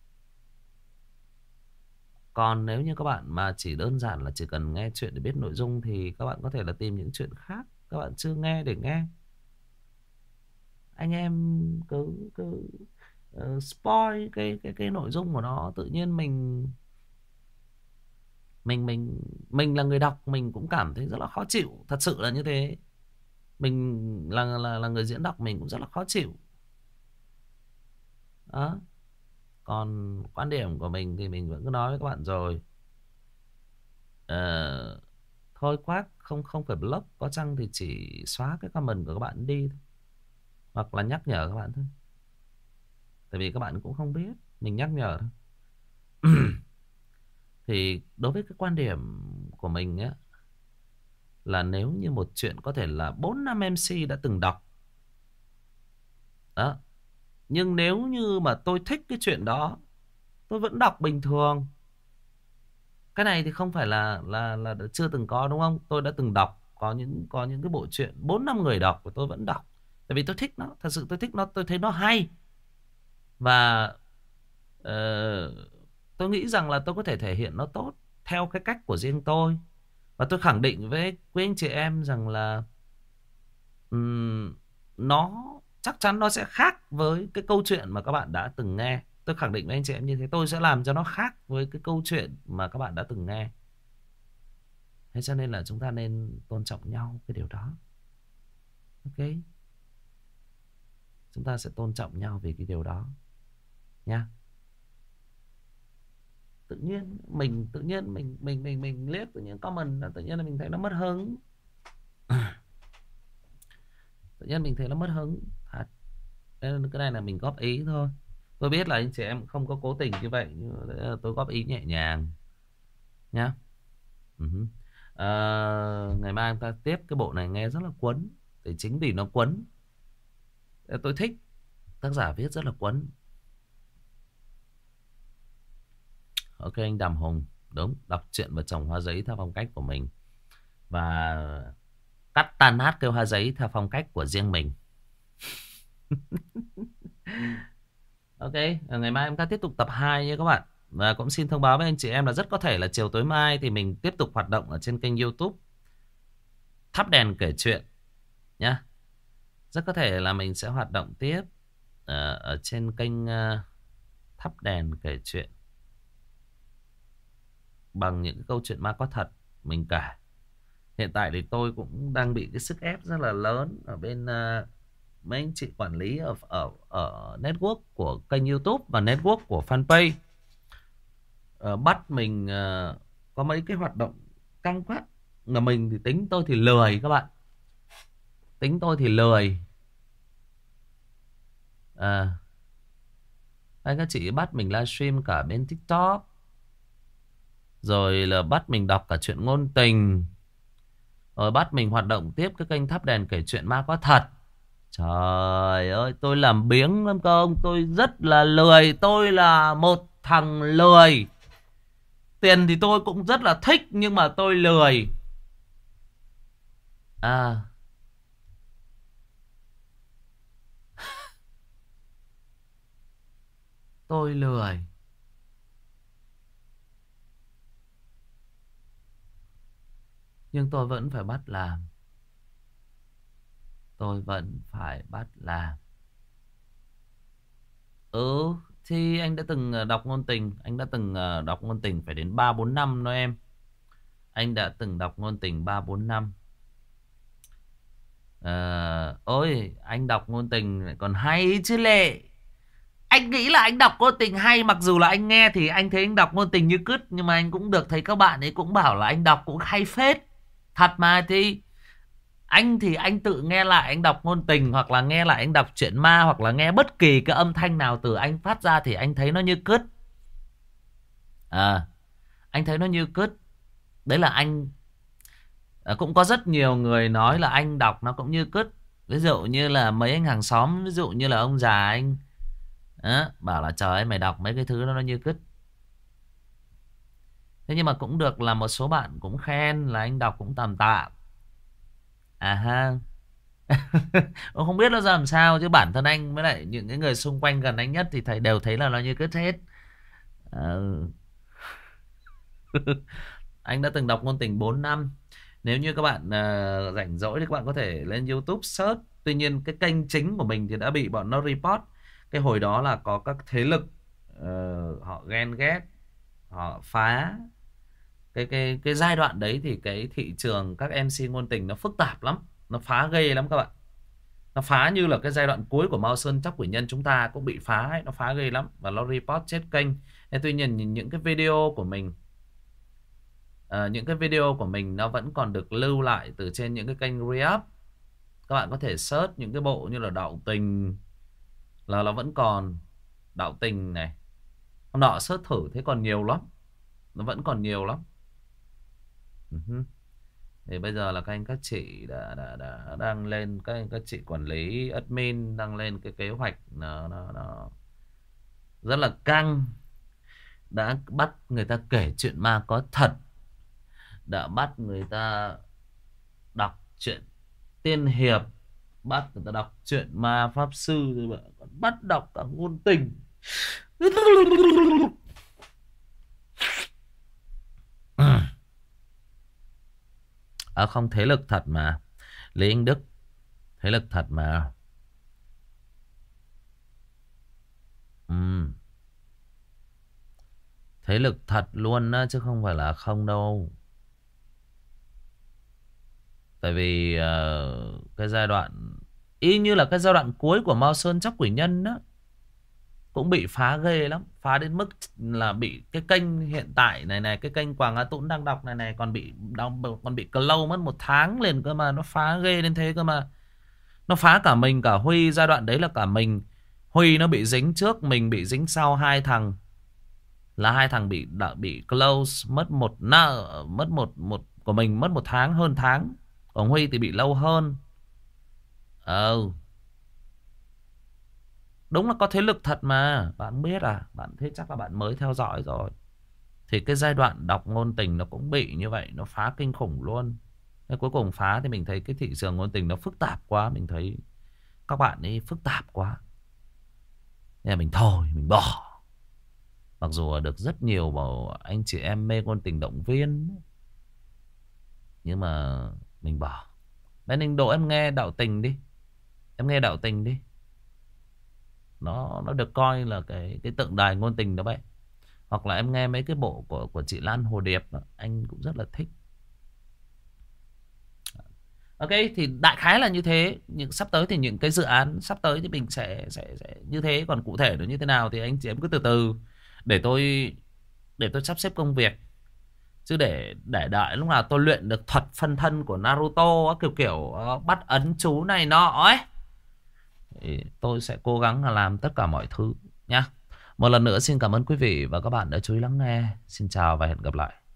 Còn nếu như các bạn mà chỉ đơn giản là chỉ cần nghe chuyện để biết nội dung thì các bạn có thể là tìm những chuyện khác các bạn chưa nghe để nghe. anh em cứ spoil cái nội dung của nó, tự nhiên mình là người đọc mình cũng cảm thấy rất là khó chịu, thật sự là như thế. Mình là người diễn đọc mình cũng rất là khó chịu đó. Còn quan điểm của mình thì mình vẫn cứ nói với các bạn rồi. Thôi Quác không phải block, có chăng thì chỉ xóa cái comment của các bạn đi thôi. Hoặc là nhắc nhở các bạn thôi. Tại vì các bạn cũng không biết, mình nhắc nhở thôi. Thì đối với cái quan điểm của mình á, là nếu như một chuyện có thể là 4-5 MC đã từng đọc đó, nhưng nếu như mà tôi thích cái chuyện đó, tôi vẫn đọc bình thường. Cái này thì không phải là chưa từng có, đúng không? Tôi đã từng đọc, có những cái bộ truyện 4-5 người đọc và tôi vẫn đọc. Tại vì tôi thích nó, thật sự tôi thích nó, tôi thấy nó hay. Và tôi nghĩ rằng là tôi có thể thể hiện nó tốt theo cái cách của riêng tôi. Và tôi khẳng định với quý anh chị em rằng là nó chắc chắn nó sẽ khác với cái câu chuyện mà các bạn đã từng nghe. Tôi khẳng định với anh chị em như thế, tôi sẽ làm cho nó khác với cái câu chuyện mà các bạn đã từng nghe. Thế cho nên là chúng ta nên tôn trọng nhau cái điều đó. Ok, chúng ta sẽ tôn trọng nhau vì cái điều đó nha. Tự nhiên mình liếc tự nhiên comment là tự nhiên là mình thấy nó mất hứng. Tự nhiên mình thấy nó mất hứng thật. Nên cái này là mình góp ý thôi. Tôi biết là anh chị em không có cố tình như vậy, nhưng mà tôi góp ý nhẹ nhàng nhá. Ngày mai chúng ta tiếp cái bộ này nghe rất là quấn. Thì chính vì nó quấn, tôi thích. Tác giả viết rất là quấn. Ok anh Đàm Hùng, đúng, đọc truyện và trồng hoa giấy theo phong cách của mình. Và cắt tan hát kêu hoa giấy theo phong cách của riêng mình. Ok, ngày mai chúng ta tiếp tục tập 2 nha các bạn. Và cũng xin thông báo với anh chị em là rất có thể là chiều tối mai thì mình tiếp tục hoạt động ở trên kênh YouTube Thắp Đèn Kể Chuyện nhá. Rất có thể là mình sẽ hoạt động tiếp ở trên kênh Thắp Đèn Kể Chuyện bằng những cái câu chuyện ma có thật mình kể. Hiện tại thì tôi cũng đang bị cái sức ép rất là lớn ở bên mấy anh chị quản lý ở network của kênh YouTube và network của fanpage. Bắt mình có mấy cái hoạt động căng quá. Mà mình thì tính tôi thì lười các bạn. Tính tôi thì lười. Các chị bắt mình livestream cả bên TikTok. Rồi là bắt mình đọc cả chuyện ngôn tình. Rồi bắt mình hoạt động tiếp cái kênh Thắp Đèn Kể Chuyện ma có thật. Trời ơi, tôi làm biếng lắm cơ ông. Tôi rất là lười. Tôi là một thằng lười. Tiền thì tôi cũng rất là thích, nhưng mà tôi lười. Tôi lười. Nhưng tôi vẫn phải bắt làm. Tôi vẫn phải bắt làm. Thì anh đã từng đọc ngôn tình. Anh đã từng đọc ngôn tình phải đến 3-4 năm đó em. Anh đã từng đọc ngôn tình 3-4 năm. Ôi, anh đọc ngôn tình lại còn hay chứ lệ. Anh nghĩ là anh đọc ngôn tình hay. Mặc dù là anh nghe thì anh thấy anh đọc ngôn tình như cứt. Nhưng mà anh cũng được thấy các bạn ấy cũng bảo là anh đọc cũng hay phết. Thật mà. Thì anh tự nghe lại anh đọc ngôn tình, hoặc là nghe lại anh đọc truyện ma, hoặc là nghe bất kỳ cái âm thanh nào từ anh phát ra thì anh thấy nó như cứt. Anh thấy nó như cứt. Đấy là anh. Cũng có rất nhiều người nói là anh đọc nó cũng như cứt. Ví dụ như là mấy anh hàng xóm, ví dụ như là ông già anh bảo là trời ơi mày đọc mấy cái thứ nó như cứt. Thế nhưng mà cũng được là một số bạn cũng khen là anh đọc cũng tạm tạm. Không biết nó ra làm sao, chứ bản thân anh với lại những cái người xung quanh gần anh nhất thì đều thấy là nó như cứt hết. Anh đã từng đọc ngôn tình 4 năm. Nếu như các bạn rảnh rỗi thì các bạn có thể lên YouTube search Tuy nhiên cái kênh chính của mình thì đã bị bọn nó report. Cái hồi đó là có các thế lực họ ghen ghét, họ phá. Cái giai đoạn đấy thì cái thị trường các MC ngôn tình nó phức tạp lắm. Nó phá ghê lắm các bạn. Nó phá như là cái giai đoạn cuối của Mao Sơn Chóc Quỷ Nhân chúng ta cũng bị phá ấy. Nó phá ghê lắm. Và nó report chết kênh. Tuy nhiên những cái video của mình, những cái video của mình nó vẫn còn được lưu lại từ trên những cái kênh re-up. Các bạn có thể search những cái bộ như là Đạo Tình là nó vẫn còn. Đạo Tình này, hôm nọ search thử thấy còn nhiều lắm. Nó vẫn còn nhiều lắm. Thì bây giờ là các anh các chị đã đang lên, các anh các chị quản lý admin đang lên cái kế hoạch nó rất là căng. Đã bắt người ta kể chuyện ma có thật, đã bắt người ta đọc chuyện tiên hiệp, bắt người ta đọc chuyện ma pháp sư, rồi bắt đọc cả ngôn tình. Không, thế lực thật mà Lý Anh Đức, thế lực thật mà. Thế lực thật luôn á, chứ không phải là không đâu. Tại vì cái giai đoạn y như là cái giai đoạn cuối của Mao Sơn Chóc Quỷ Nhân á, cũng bị phá ghê lắm. Phá đến mức là bị cái kênh hiện tại này, cái kênh Quảng Á Tũng đang đọc này còn bị close mất 1 tháng liền cơ mà. Nó phá ghê đến thế cơ mà. Nó phá cả mình cả Huy. Giai đoạn đấy là cả mình, Huy nó bị dính trước, mình bị dính sau. 2 thằng là 2 thằng bị close mất một của mình mất 1 tháng, hơn tháng. Còn Huy thì bị lâu hơn. Đúng là có thế lực thật mà. Bạn biết à? Bạn thế chắc là bạn mới theo dõi rồi. Thì cái giai đoạn đọc ngôn tình nó cũng bị như vậy. Nó phá kinh khủng luôn. Thế cuối cùng phá thì mình thấy cái thị trường ngôn tình nó phức tạp quá. Mình thấy các bạn ấy phức tạp quá. Nên là mình thôi, mình bỏ. Mặc dù được rất nhiều anh chị em mê ngôn tình động viên, nhưng mà mình bỏ. Bên Ninh Độ em nghe Đạo Tình đi. Em nghe Đạo Tình đi. Nó được coi là cái tượng đài ngôn tình đó vậy. Hoặc là em nghe mấy cái bộ của chị Lan Hồ Điệp đó, anh cũng rất là thích. Ok, thì đại khái là như thế. Nhưng sắp tới thì những cái dự án sắp tới thì mình sẽ như thế. Còn cụ thể nó như thế nào thì anh chị em cứ từ từ để tôi sắp xếp công việc. Chứ để đợi lúc nào tôi luyện được thuật phân thân của Naruto kiểu bắt ấn chú này nọ ấy, thì tôi sẽ cố gắng là làm tất cả mọi thứ nhá. Một lần nữa xin cảm ơn quý vị và các bạn đã chú ý lắng nghe. Xin chào và hẹn gặp lại.